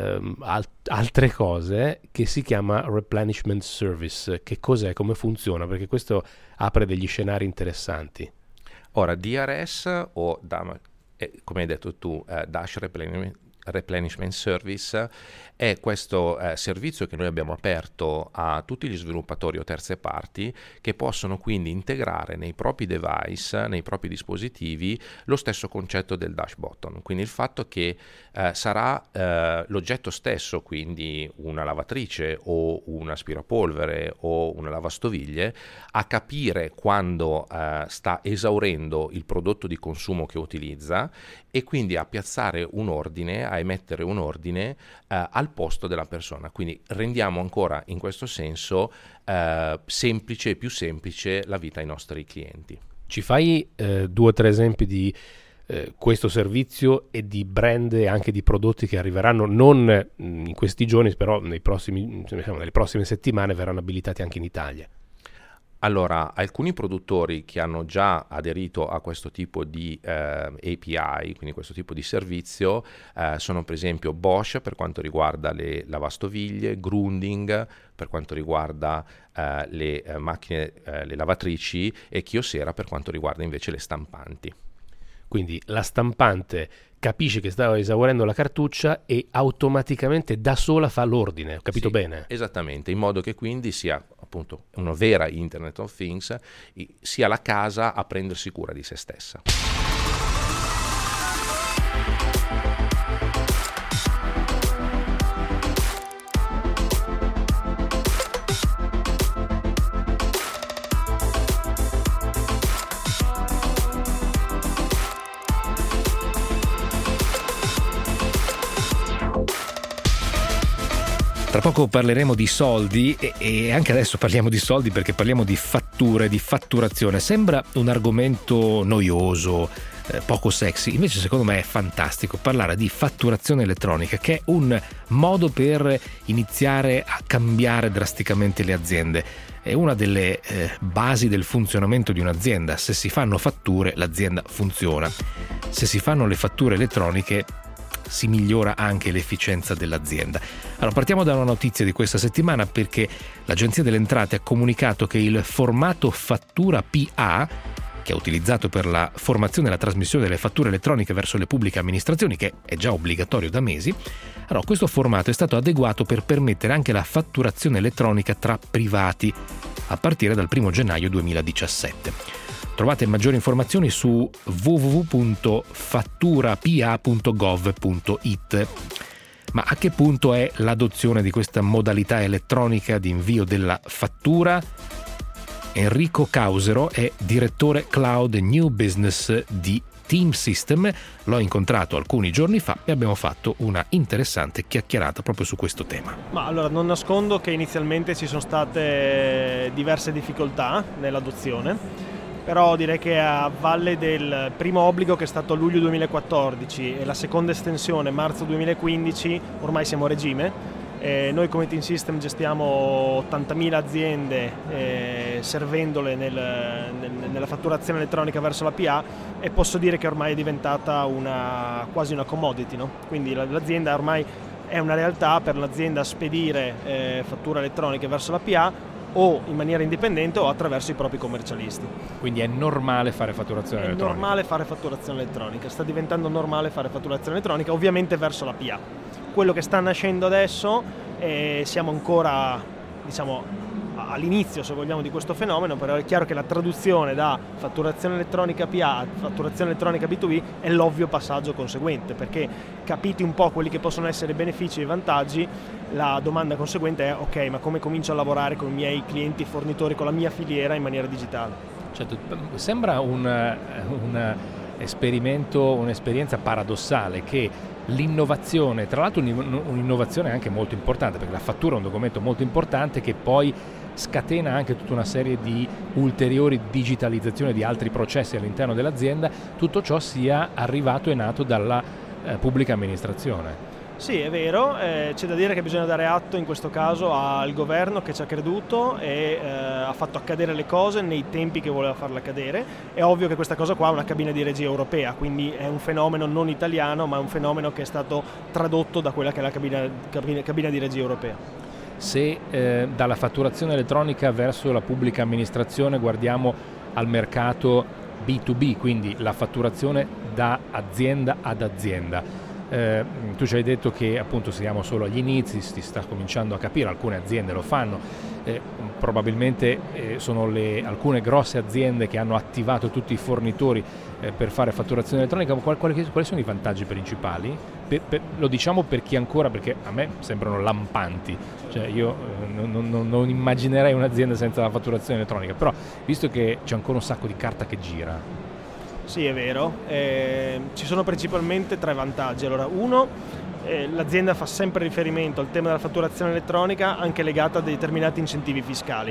altre cose, che si chiama Replenishment Service. Che cos'è? Come funziona? Perché questo apre degli scenari interessanti. Ora, DRS o come hai detto tu, Dash Replenishment Service è questo servizio che noi abbiamo aperto a tutti gli sviluppatori o terze parti, che possono quindi integrare nei propri device, nei propri dispositivi, lo stesso concetto del Dashbotton. Quindi il fatto che sarà l'oggetto stesso, quindi una lavatrice o un aspirapolvere o una lavastoviglie, a capire quando sta esaurendo il prodotto di consumo che utilizza, e quindi a piazzare un ordine, a emettere un ordine al posto della persona. Quindi rendiamo ancora in questo senso semplice e più semplice la vita ai nostri clienti. Ci fai 2 o 3 esempi di questo servizio e di brand e anche di prodotti che arriveranno non in questi giorni, però nelle prossime settimane verranno abilitati anche in Italia? Allora, alcuni produttori che hanno già aderito a questo tipo di API, quindi questo tipo di servizio, sono per esempio Bosch per quanto riguarda le lavastoviglie, Grundig per quanto riguarda le macchine, le lavatrici, e Kyocera per quanto riguarda invece le stampanti. Quindi la stampante capisce che sta esaurendo la cartuccia e automaticamente da sola fa l'ordine, ho capito bene? Esattamente, in modo che quindi sia appunto una vera Internet of Things, sia la casa a prendersi cura di se stessa. Tra poco parleremo di soldi e anche adesso parliamo di soldi, perché parliamo di fatture, di fatturazione. Sembra un argomento noioso, poco sexy, invece secondo me è fantastico parlare di fatturazione elettronica, che è un modo per iniziare a cambiare drasticamente le aziende. È una delle basi del funzionamento di un'azienda. Se si fanno fatture, l'azienda funziona. Se si fanno le fatture elettroniche, si migliora anche l'efficienza dell'azienda. Allora, partiamo da una notizia di questa settimana, perché l'Agenzia delle Entrate ha comunicato che il formato fattura PA, che è utilizzato per la formazione e la trasmissione delle fatture elettroniche verso le pubbliche amministrazioni, che è già obbligatorio da mesi, allora questo formato è stato adeguato per permettere anche la fatturazione elettronica tra privati a partire dal 1 gennaio 2017. Trovate maggiori informazioni su www.fatturapa.gov.it. Ma a che punto è l'adozione di questa modalità elettronica di invio della fattura? Enrico Causero è direttore Cloud New Business di Team System. L'ho incontrato alcuni giorni fa e abbiamo fatto una interessante chiacchierata proprio su questo tema. Ma allora, non nascondo che inizialmente ci sono state diverse difficoltà nell'adozione, però direi che a valle del primo obbligo, che è stato luglio 2014, e la seconda estensione marzo 2015, ormai siamo a regime. Noi come Team System gestiamo 80.000 aziende servendole nella fatturazione elettronica verso la PA, e posso dire che ormai è diventata quasi una commodity, no? Quindi l'azienda ormai è una realtà per l'azienda spedire fatture elettroniche verso la PA o in maniera indipendente o attraverso i propri commercialisti. Quindi è normale fare fatturazione elettronica? È normale fare fatturazione elettronica, sta diventando normale fare fatturazione elettronica, ovviamente verso la PA. Quello che sta nascendo adesso, siamo ancora, all'inizio, se vogliamo, di questo fenomeno, però è chiaro che la traduzione da fatturazione elettronica PA a fatturazione elettronica B2B è l'ovvio passaggio conseguente, perché capiti un po' quelli che possono essere i benefici e i vantaggi, la domanda conseguente è: ok, ma come comincio a lavorare con i miei clienti e fornitori, con la mia filiera in maniera digitale? Certo, sembra un esperimento, un'esperienza paradossale, che l'innovazione, tra l'altro un'innovazione anche molto importante, perché la fattura è un documento molto importante che poi scatena anche tutta una serie di ulteriori digitalizzazioni di altri processi all'interno dell'azienda, tutto ciò sia arrivato e nato dalla pubblica amministrazione. Sì, è vero, c'è da dire che bisogna dare atto in questo caso al governo, che ci ha creduto e ha fatto accadere le cose nei tempi che voleva farle accadere. È ovvio che questa cosa qua ha una cabina di regia europea, quindi è un fenomeno non italiano, ma è un fenomeno che è stato tradotto da quella che è la cabina di regia europea. Se dalla fatturazione elettronica verso la pubblica amministrazione guardiamo al mercato B2B, quindi la fatturazione da azienda ad azienda, tu ci hai detto che appunto siamo solo agli inizi, si sta cominciando a capire, alcune aziende lo fanno, probabilmente sono alcune grosse aziende che hanno attivato tutti i fornitori per fare fatturazione elettronica. Quali sono i vantaggi principali? Lo diciamo per chi ancora, perché a me sembrano lampanti, cioè io non immaginerei un'azienda senza la fatturazione elettronica, però visto che c'è ancora un sacco di carta che gira. Sì, è vero, ci sono principalmente 3 vantaggi. Allora, uno, l'azienda fa sempre riferimento al tema della fatturazione elettronica, anche legata a determinati incentivi fiscali.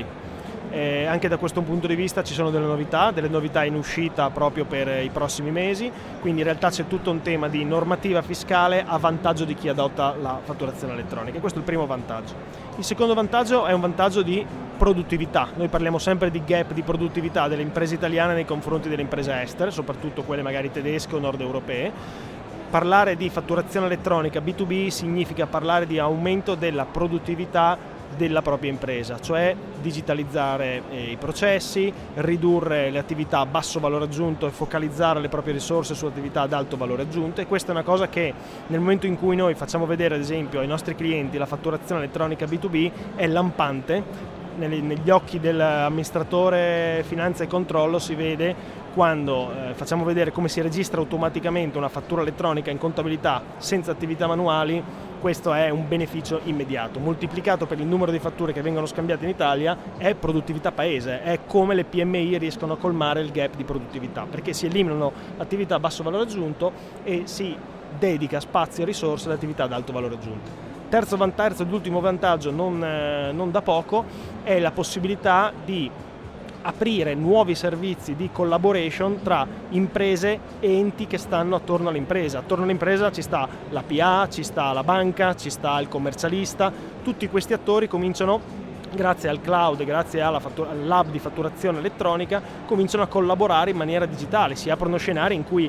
Anche da questo punto di vista ci sono delle novità in uscita proprio per i prossimi mesi, quindi in realtà c'è tutto un tema di normativa fiscale a vantaggio di chi adotta la fatturazione elettronica. Questo è il primo vantaggio. Il secondo vantaggio è un vantaggio di produttività. Noi parliamo sempre di gap di produttività delle imprese italiane nei confronti delle imprese estere, soprattutto quelle magari tedesche o nord europee. Parlare di fatturazione elettronica B2B significa parlare di aumento della produttività della propria impresa, cioè digitalizzare i processi, ridurre le attività a basso valore aggiunto e focalizzare le proprie risorse su attività ad alto valore aggiunto. E questa è una cosa che nel momento in cui noi facciamo vedere ad esempio ai nostri clienti la fatturazione elettronica B2B è lampante. Negli occhi dell'amministratore finanza e controllo si vede quando facciamo vedere come si registra automaticamente una fattura elettronica in contabilità senza attività manuali. Questo è un beneficio immediato, moltiplicato per il numero di fatture che vengono scambiate in Italia, è produttività paese, è come le PMI riescono a colmare il gap di produttività, perché si eliminano attività a basso valore aggiunto e si dedica spazio e risorse ad attività ad alto valore aggiunto. Terzo ed ultimo vantaggio, non da poco, è la possibilità di aprire nuovi servizi di collaboration tra imprese e enti che stanno attorno all'impresa. Attorno all'impresa ci sta la PA, ci sta la banca, ci sta il commercialista. Tutti questi attori cominciano, grazie al cloud, grazie all'hub di fatturazione elettronica, cominciano a collaborare in maniera digitale. Si aprono scenari in cui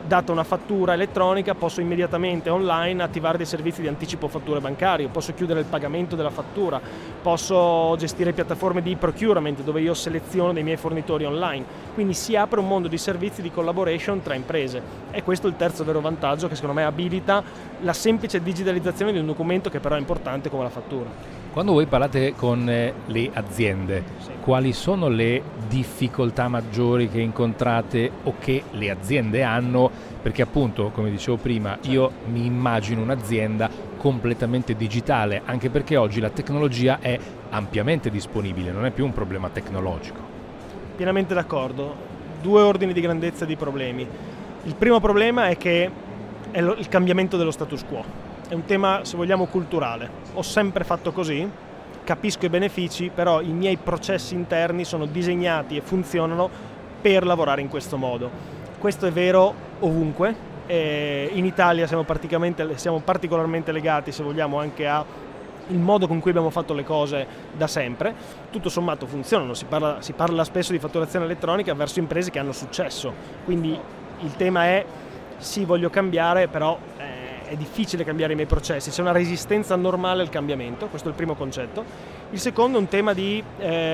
data una fattura elettronica, posso immediatamente online attivare dei servizi di anticipo fatture bancario, posso chiudere il pagamento della fattura, posso gestire piattaforme di procurement dove io seleziono dei miei fornitori online. Quindi si apre un mondo di servizi di collaboration tra imprese, e questo è il terzo vero vantaggio che secondo me abilita la semplice digitalizzazione di un documento che però è importante come la fattura. Quando voi parlate con le aziende, Sì. quali sono le difficoltà maggiori che incontrate o che le aziende hanno? Perché appunto, come dicevo prima, io mi immagino un'azienda completamente digitale, anche perché oggi la tecnologia è ampiamente disponibile, non è più un problema tecnologico. Pienamente d'accordo. 2 ordini di grandezza di problemi. Il primo problema è che è il cambiamento dello status quo. È un tema, se vogliamo, culturale. Ho sempre fatto così, capisco i benefici, però i miei processi interni sono disegnati e funzionano per lavorare in questo modo. Questo è vero ovunque. In Italia siamo particolarmente legati, se vogliamo, anche a il modo con cui abbiamo fatto le cose da sempre. Tutto sommato funzionano, si parla spesso di fatturazione elettronica verso imprese che hanno successo, quindi il tema è sì, voglio cambiare, però è difficile cambiare i miei processi, c'è una resistenza normale al cambiamento, questo è il primo concetto. Il secondo è un tema di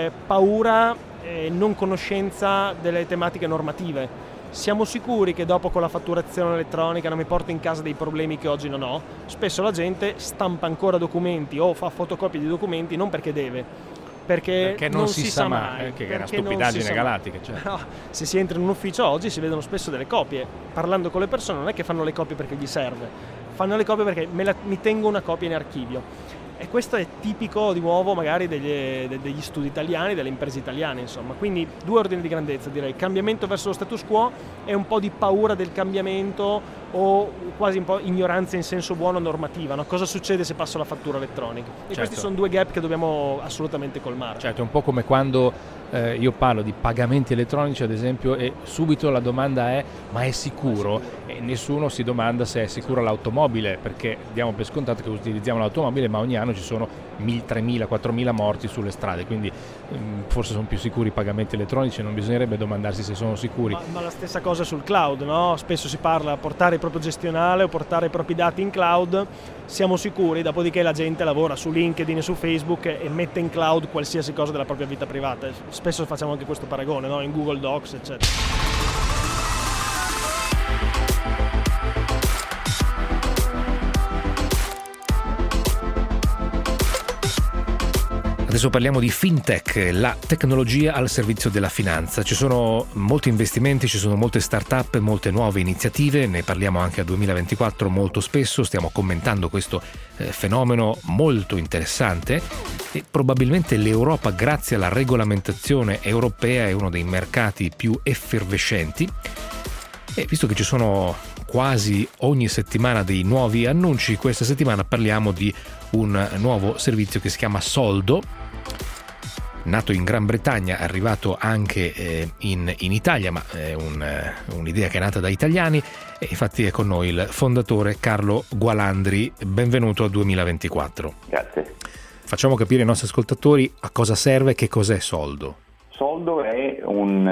paura e non conoscenza delle tematiche normative. Siamo sicuri che dopo con la fatturazione elettronica non mi porto in casa dei problemi che oggi non ho? Spesso la gente stampa ancora documenti o fa fotocopie di documenti non perché deve, perché non si sa mai, che è una stupidaggine galattica. Cioè. No, se si entra in un ufficio oggi si vedono spesso delle copie. Parlando con le persone non è che fanno le copie perché gli serve, fanno le copie perché mi tengo una copia in archivio. E questo è tipico di nuovo magari degli studi italiani, delle imprese italiane, insomma. Quindi 2 ordini di grandezza, direi: cambiamento verso lo status quo e un po' di paura del cambiamento, o quasi un po' ignoranza in senso buono normativa, no? Cosa succede se passo la fattura elettronica? E questi sono 2 gap che dobbiamo assolutamente colmare. Certo, è un po' come quando io parlo di pagamenti elettronici, ad esempio, e subito la domanda è: ma è sicuro? E nessuno si domanda se è sicura l'automobile, perché diamo per scontato che utilizziamo l'automobile, ma ogni anno ci sono 3.000, 4.000 morti sulle strade, quindi forse sono più sicuri i pagamenti elettronici, non bisognerebbe domandarsi se sono sicuri. Ma la stessa cosa sul cloud, no? Spesso si parla di portare il proprio gestionale o portare i propri dati in cloud. Siamo sicuri? Dopodiché la gente lavora su LinkedIn e su Facebook e mette in cloud qualsiasi cosa della propria vita privata. Spesso facciamo anche questo paragone, no? In Google Docs, eccetera. Adesso parliamo di fintech, la tecnologia al servizio della finanza. Ci sono molti investimenti, ci sono molte start-up, molte nuove iniziative, ne parliamo anche a 2024 molto spesso, stiamo commentando questo fenomeno molto interessante, e probabilmente l'Europa, grazie alla regolamentazione europea, è uno dei mercati più effervescenti. E visto che ci sono quasi ogni settimana dei nuovi annunci, questa settimana parliamo di un nuovo servizio che si chiama Soldo, nato in Gran Bretagna, arrivato anche in Italia, ma è un'idea che è nata da italiani, e infatti è con noi il fondatore Carlo Gualandri. Benvenuto a 2024. Grazie. Facciamo capire ai nostri ascoltatori a cosa serve e che cos'è Soldo. Soldo è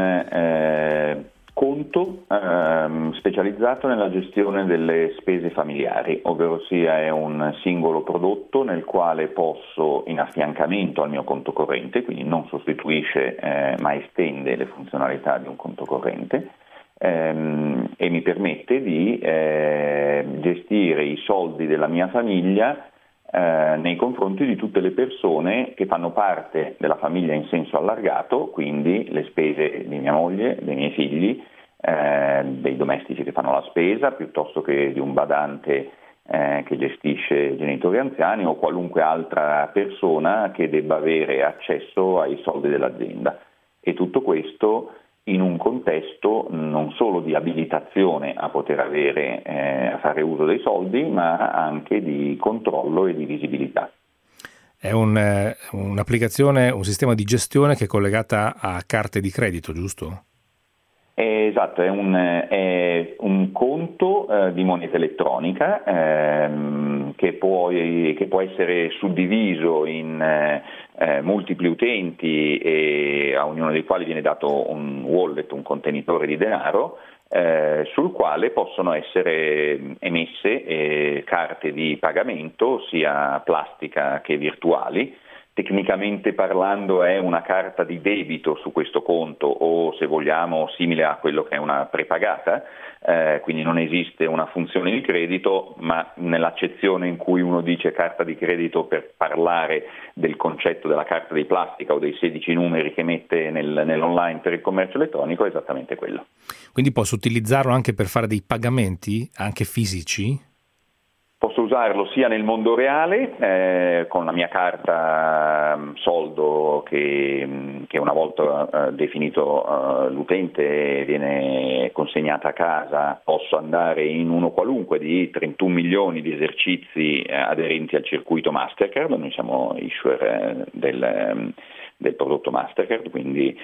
un conto specializzato nella gestione delle spese familiari, ovvero sia è un singolo prodotto nel quale posso, in affiancamento al mio conto corrente, quindi non sostituisce ma estende le funzionalità di un conto corrente, e mi permette di gestire i soldi della mia famiglia nei confronti di tutte le persone che fanno parte della famiglia in senso allargato, quindi le spese di mia moglie, dei miei figli, dei domestici che fanno la spesa, piuttosto che di un badante che gestisce genitori anziani o qualunque altra persona che debba avere accesso ai soldi dell'azienda. E tutto questo in un contesto non solo di abilitazione a poter avere, a fare uso dei soldi, ma anche di controllo e di visibilità. È un'applicazione, un sistema di gestione che è collegata a carte di credito, giusto? Esatto, è un conto di moneta elettronica che può essere suddiviso in multipli utenti, e a ognuno dei quali viene dato un wallet, un contenitore di denaro, sul quale possono essere emesse carte di pagamento sia plastica che virtuali. Tecnicamente parlando è una carta di debito su questo conto, o se vogliamo simile a quello che è una prepagata, quindi non esiste una funzione di credito, ma nell'accezione in cui uno dice carta di credito per parlare del concetto della carta di plastica o dei 16 numeri che mette nell'online per il commercio elettronico è esattamente quello. Quindi posso utilizzarlo anche per fare dei pagamenti, anche fisici? Posso usarlo sia nel mondo reale, con la mia carta soldo che una volta definito l'utente viene consegnata a casa. Posso andare in uno qualunque di 31 milioni di esercizi aderenti al circuito Mastercard. Noi siamo issuer del prodotto Mastercard, quindi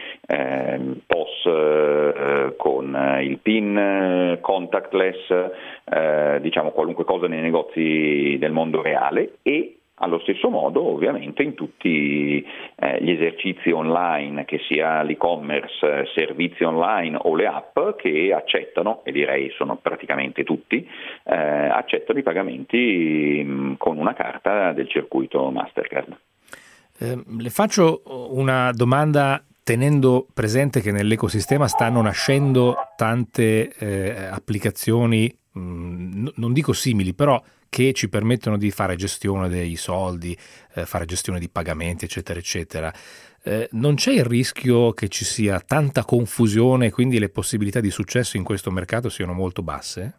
POS con il PIN, contactless, diciamo qualunque cosa nei negozi del mondo reale, e allo stesso modo ovviamente in tutti gli esercizi online, che sia l'e-commerce, servizi online o le app che accettano, e direi sono praticamente tutti, accettano i pagamenti con una carta del circuito Mastercard. Le faccio una domanda tenendo presente che nell'ecosistema stanno nascendo tante applicazioni, non dico simili, però che ci permettono di fare gestione dei soldi, fare gestione di pagamenti, eccetera, eccetera. Non c'è il rischio che ci sia tanta confusione e quindi le possibilità di successo in questo mercato siano molto basse?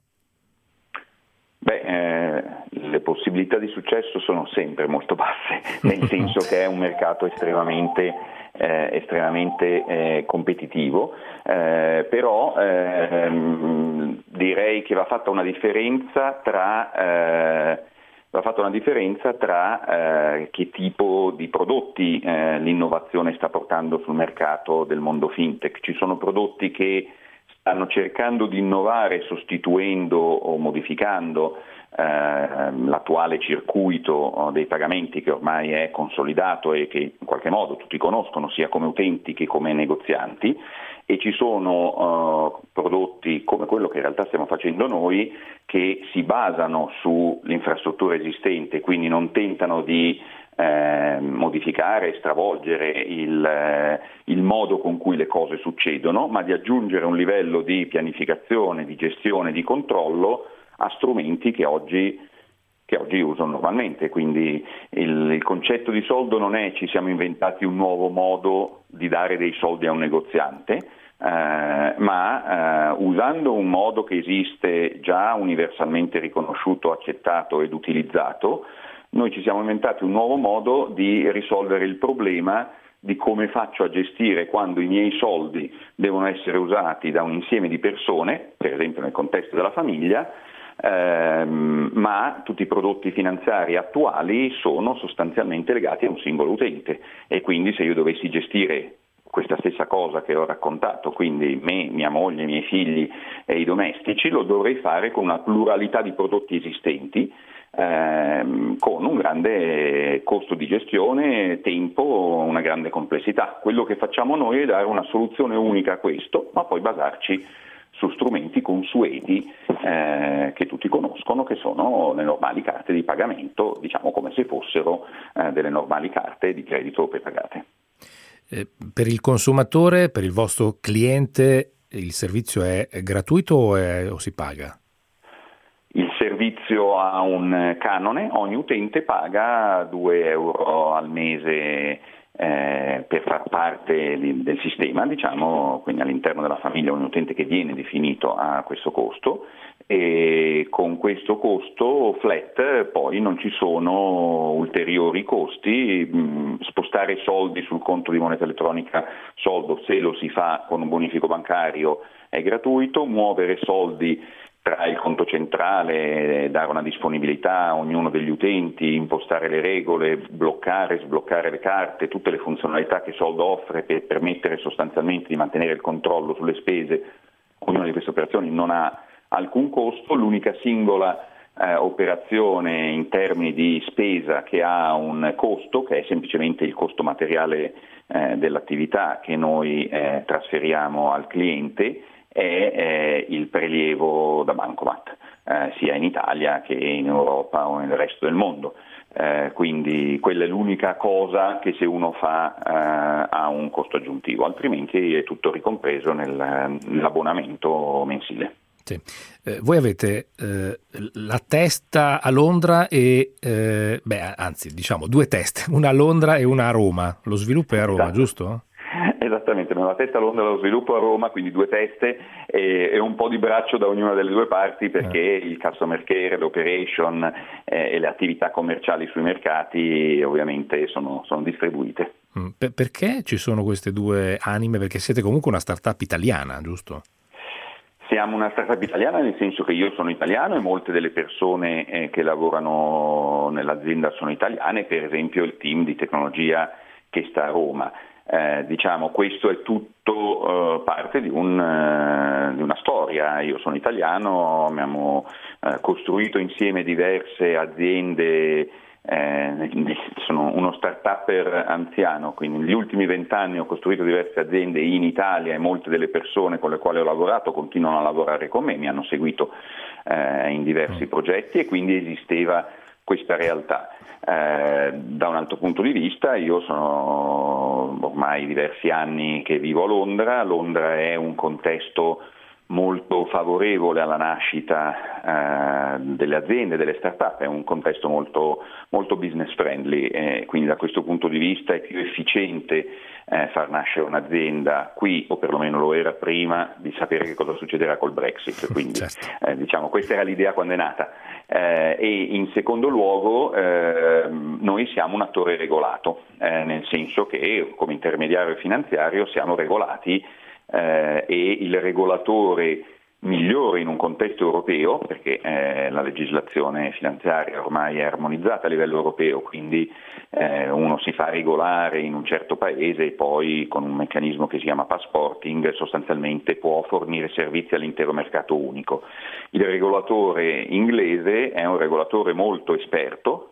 Le possibilità di successo sono sempre molto basse, nel senso che è un mercato estremamente competitivo, però direi che va fatta una differenza tra che tipo di prodotti l'innovazione sta portando sul mercato del mondo fintech. Ci sono prodotti che stanno cercando di innovare sostituendo o modificando l'attuale circuito dei pagamenti, che ormai è consolidato e che in qualche modo tutti conoscono sia come utenti che come negozianti, e ci sono prodotti come quello che in realtà stiamo facendo noi, che si basano sull'infrastruttura esistente, quindi non tentano di modificare, stravolgere il modo con cui le cose succedono, ma di aggiungere un livello di pianificazione, di gestione, di controllo a strumenti che oggi usano normalmente. Quindi il concetto di soldo non è ci siamo inventati un nuovo modo di dare dei soldi a un negoziante, ma usando un modo che esiste già universalmente riconosciuto, accettato ed utilizzato, noi ci siamo inventati un nuovo modo di risolvere il problema di come faccio a gestire quando i miei soldi devono essere usati da un insieme di persone, per esempio nel contesto della famiglia, ma tutti i prodotti finanziari attuali sono sostanzialmente legati a un singolo utente, e quindi se io dovessi gestire questa stessa cosa che ho raccontato, quindi me, mia moglie, i miei figli e i domestici, lo dovrei fare con una pluralità di prodotti esistenti, con un grande costo di gestione, tempo, una grande complessità. Quello che facciamo noi è dare una soluzione unica a questo, ma poi basarci su strumenti consueti che tutti conoscono, che sono le normali carte di pagamento, diciamo come se fossero delle normali carte di credito prepagate. Per il consumatore, per il vostro cliente, il servizio è gratuito o si paga? Il servizio ha un canone, ogni utente paga 2 euro al mese per far parte del sistema, diciamo, quindi all'interno della famiglia ogni utente che viene definito ha questo costo, e con questo costo flat poi non ci sono ulteriori costi. Spostare soldi sul conto di moneta elettronica soldo, se lo si fa con un bonifico bancario, è gratuito. Muovere soldi tra il conto centrale, dare una disponibilità a ognuno degli utenti, impostare le regole, bloccare, sbloccare le carte, tutte le funzionalità che Soldo offre per permettere sostanzialmente di mantenere il controllo sulle spese, ognuna di queste operazioni non ha alcun costo. L'unica singola operazione in termini di spesa che ha un costo, che è semplicemente il costo materiale dell'attività che noi trasferiamo al cliente, è il prelievo da bancomat, sia in Italia che in Europa o nel resto del mondo. Quindi quella è l'unica cosa che se uno fa ha un costo aggiuntivo, altrimenti è tutto ricompreso nell'abbonamento mensile. Sì. Voi avete la testa a Londra e anzi diciamo due teste, una a Londra e una a Roma. Lo sviluppo è a Roma, Esatto. Giusto? Esattamente, abbiamo la testa a Londra e lo sviluppo a Roma, quindi due teste e un po' di braccio da ognuna delle due parti, perché il customer care, l'operation e le attività commerciali sui mercati ovviamente sono distribuite. Perché ci sono queste due anime? Perché siete comunque una startup italiana, giusto? Siamo una startup italiana nel senso che io sono italiano e molte delle persone che lavorano nell'azienda sono italiane, per esempio il team di tecnologia che sta a Roma. Diciamo questo è tutto parte di una storia. Io sono italiano, abbiamo costruito insieme diverse aziende, sono uno start-upper anziano, quindi negli ultimi 20 anni ho costruito diverse aziende in Italia e molte delle persone con le quali ho lavorato continuano a lavorare con me, mi hanno seguito in diversi progetti e quindi esisteva questa realtà. Da un altro punto di vista io sono ormai diversi anni che vivo a Londra. Londra è un contesto molto favorevole alla nascita delle aziende, delle start-up, è un contesto molto, molto business friendly, quindi da questo punto di vista è più efficiente far nascere un'azienda qui, o perlomeno lo era prima di sapere che cosa succederà col Brexit, quindi diciamo questa era l'idea quando è nata. E in secondo luogo noi siamo un attore regolato, nel senso che come intermediario finanziario siamo regolati e il regolatore migliore in un contesto europeo, perché la legislazione finanziaria ormai è armonizzata a livello europeo, quindi uno si fa regolare in un certo paese e poi con un meccanismo che si chiama passporting sostanzialmente può fornire servizi all'intero mercato unico. Il regolatore inglese è un regolatore molto esperto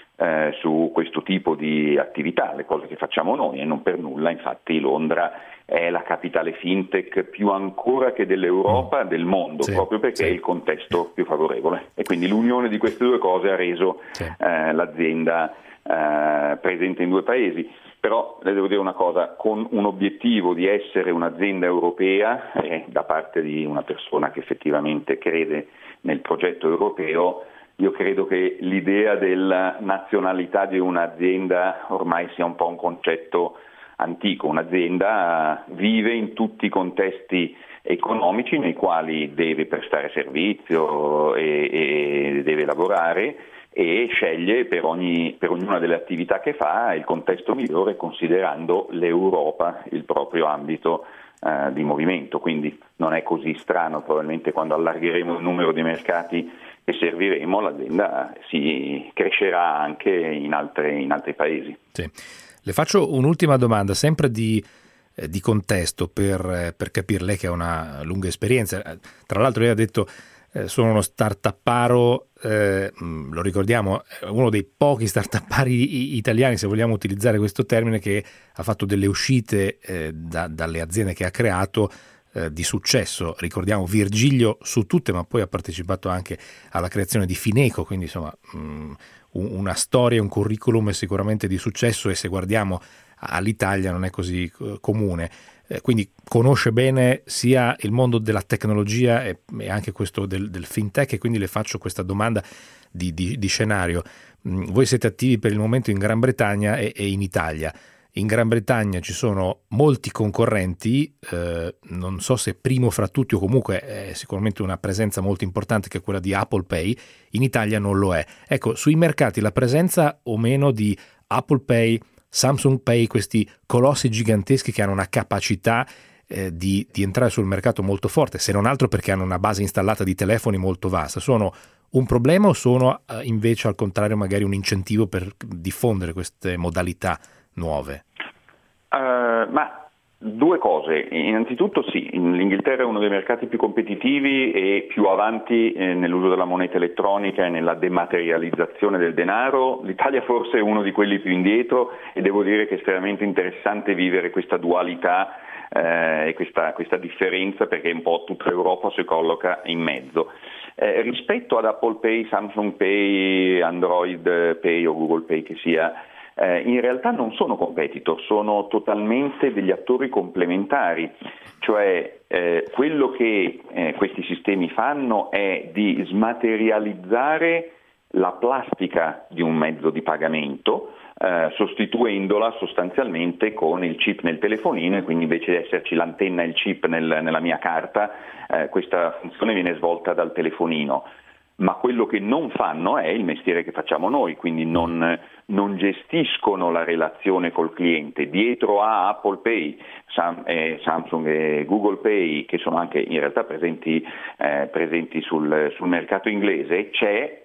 su questo tipo di attività, le cose che facciamo noi, e non per nulla infatti Londra è la capitale fintech più ancora che dell'Europa, del mondo, proprio perché è il contesto più favorevole, e quindi l'unione di queste due cose ha reso l'azienda presente in due paesi. Però le devo dire una cosa, con un obiettivo di essere un'azienda europea da parte di una persona che effettivamente crede nel progetto europeo, io credo che l'idea della nazionalità di un'azienda ormai sia un po' un concetto antico. Un'azienda vive in tutti i contesti economici nei quali deve prestare servizio e deve lavorare, e sceglie per ognuna delle attività che fa il contesto migliore considerando l'Europa il proprio ambito di movimento. Quindi non è così strano, probabilmente quando allargheremo il numero di mercati che serviremo l'azienda si crescerà anche in altri paesi. Sì. Le faccio un'ultima domanda, sempre di contesto, per capire, lei che ha una lunga esperienza. Tra l'altro lei ha detto sono uno startupparo, lo ricordiamo, uno dei pochi startuppari italiani, se vogliamo utilizzare questo termine, che ha fatto delle uscite dalle aziende che ha creato di successo. Ricordiamo Virgilio su tutte, ma poi ha partecipato anche alla creazione di Fineco, quindi insomma una storia, un curriculum sicuramente di successo, e se guardiamo all'Italia non è così comune. Quindi conosce bene sia il mondo della tecnologia e anche questo del fintech, e quindi le faccio questa domanda di scenario. Voi siete attivi per il momento in Gran Bretagna e in Italia. In Gran Bretagna ci sono molti concorrenti, non so se primo fra tutti o comunque è sicuramente una presenza molto importante, che è quella di Apple Pay. In Italia non lo è. Ecco, sui mercati la presenza o meno di Apple Pay, Samsung Pay, questi colossi giganteschi che hanno una capacità di entrare sul mercato molto forte, se non altro perché hanno una base installata di telefoni molto vasta, sono un problema o sono invece al contrario magari un incentivo per diffondere queste modalità nuove? Ma due cose. Innanzitutto sì, l'Inghilterra è uno dei mercati più competitivi e più avanti nell'uso della moneta elettronica e nella dematerializzazione del denaro. L'Italia forse è uno di quelli più indietro, e devo dire che è estremamente interessante vivere questa dualità questa differenza, perché un po' tutta l'Europa si colloca in mezzo. Rispetto ad Apple Pay, Samsung Pay, Android Pay o Google Pay che sia, in realtà non sono competitor, sono totalmente degli attori complementari, cioè quello che questi sistemi fanno è di smaterializzare la plastica di un mezzo di pagamento, sostituendola sostanzialmente con il chip nel telefonino, e quindi invece di esserci l'antenna e il chip nella mia carta, questa funzione viene svolta dal telefonino. Ma quello che non fanno è il mestiere che facciamo noi, quindi non gestiscono la relazione col cliente. Dietro a Apple Pay, Samsung e Google Pay, che sono anche in realtà presenti sul mercato inglese, c'è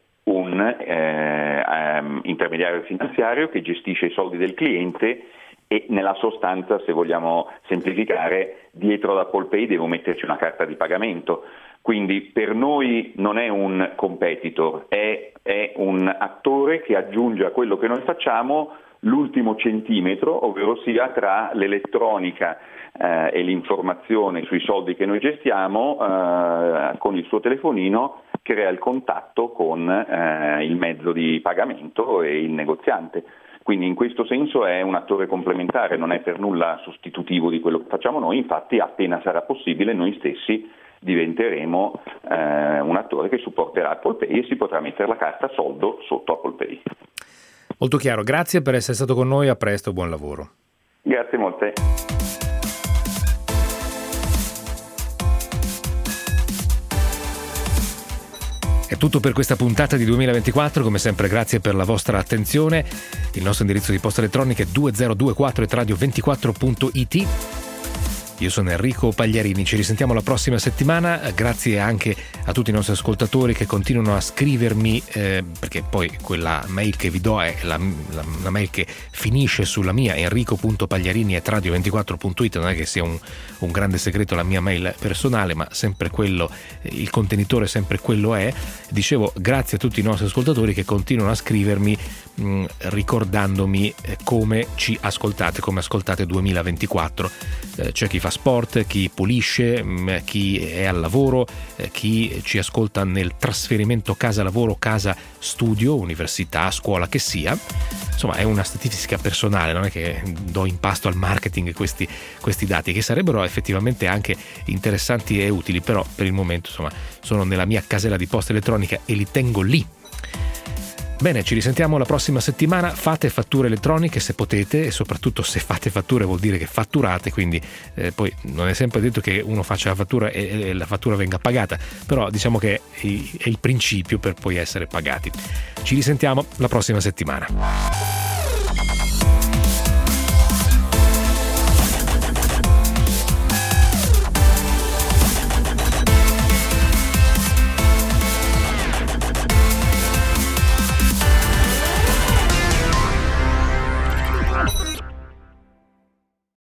un intermediario finanziario che gestisce i soldi del cliente, e nella sostanza, se vogliamo semplificare, dietro ad Apple Pay devo metterci una carta di pagamento. Quindi per noi non è un competitor, è un attore che aggiunge a quello che noi facciamo l'ultimo centimetro, ovvero sia tra l'elettronica e l'informazione sui soldi che noi gestiamo, con il suo telefonino, crea il contatto con il mezzo di pagamento e il negoziante. Quindi in questo senso è un attore complementare, non è per nulla sostitutivo di quello che facciamo noi. Infatti appena sarà possibile noi stessi diventeremo un attore che supporterà Apple Pay e si potrà mettere la carta soldo sotto Apple Pay. Molto chiaro, grazie per essere stato con noi, a presto, buon lavoro. Grazie molte. È tutto per questa puntata di 2024, come sempre grazie per la vostra attenzione. Il nostro indirizzo di posta elettronica è 2024@radio24.it. Io sono Enrico Pagliarini, ci risentiamo la prossima settimana, grazie anche a tutti i nostri ascoltatori che continuano a scrivermi, perché poi quella mail che vi do è la mail che finisce sulla mia, enrico.pagliarini@radio24.it, non è che sia un grande segreto la mia mail personale, ma sempre quello, il contenitore sempre quello è. Dicevo, grazie a tutti i nostri ascoltatori che continuano a scrivermi ricordandomi come ci ascoltate, come ascoltate 2024. C'è chi fa sport, chi pulisce, chi è al lavoro, chi ci ascolta nel trasferimento casa-lavoro, casa-studio, università, scuola che sia. Insomma, è una statistica personale, non è che do in pasto al marketing questi dati, che sarebbero effettivamente anche interessanti e utili, però per il momento insomma sono nella mia casella di posta elettronica e li tengo lì. Bene, ci risentiamo la prossima settimana. Fate fatture elettroniche se potete, e soprattutto se fate fatture vuol dire che fatturate, quindi poi non è sempre detto che uno faccia la fattura e la fattura venga pagata, però diciamo che è il principio per poi essere pagati. Ci risentiamo la prossima settimana.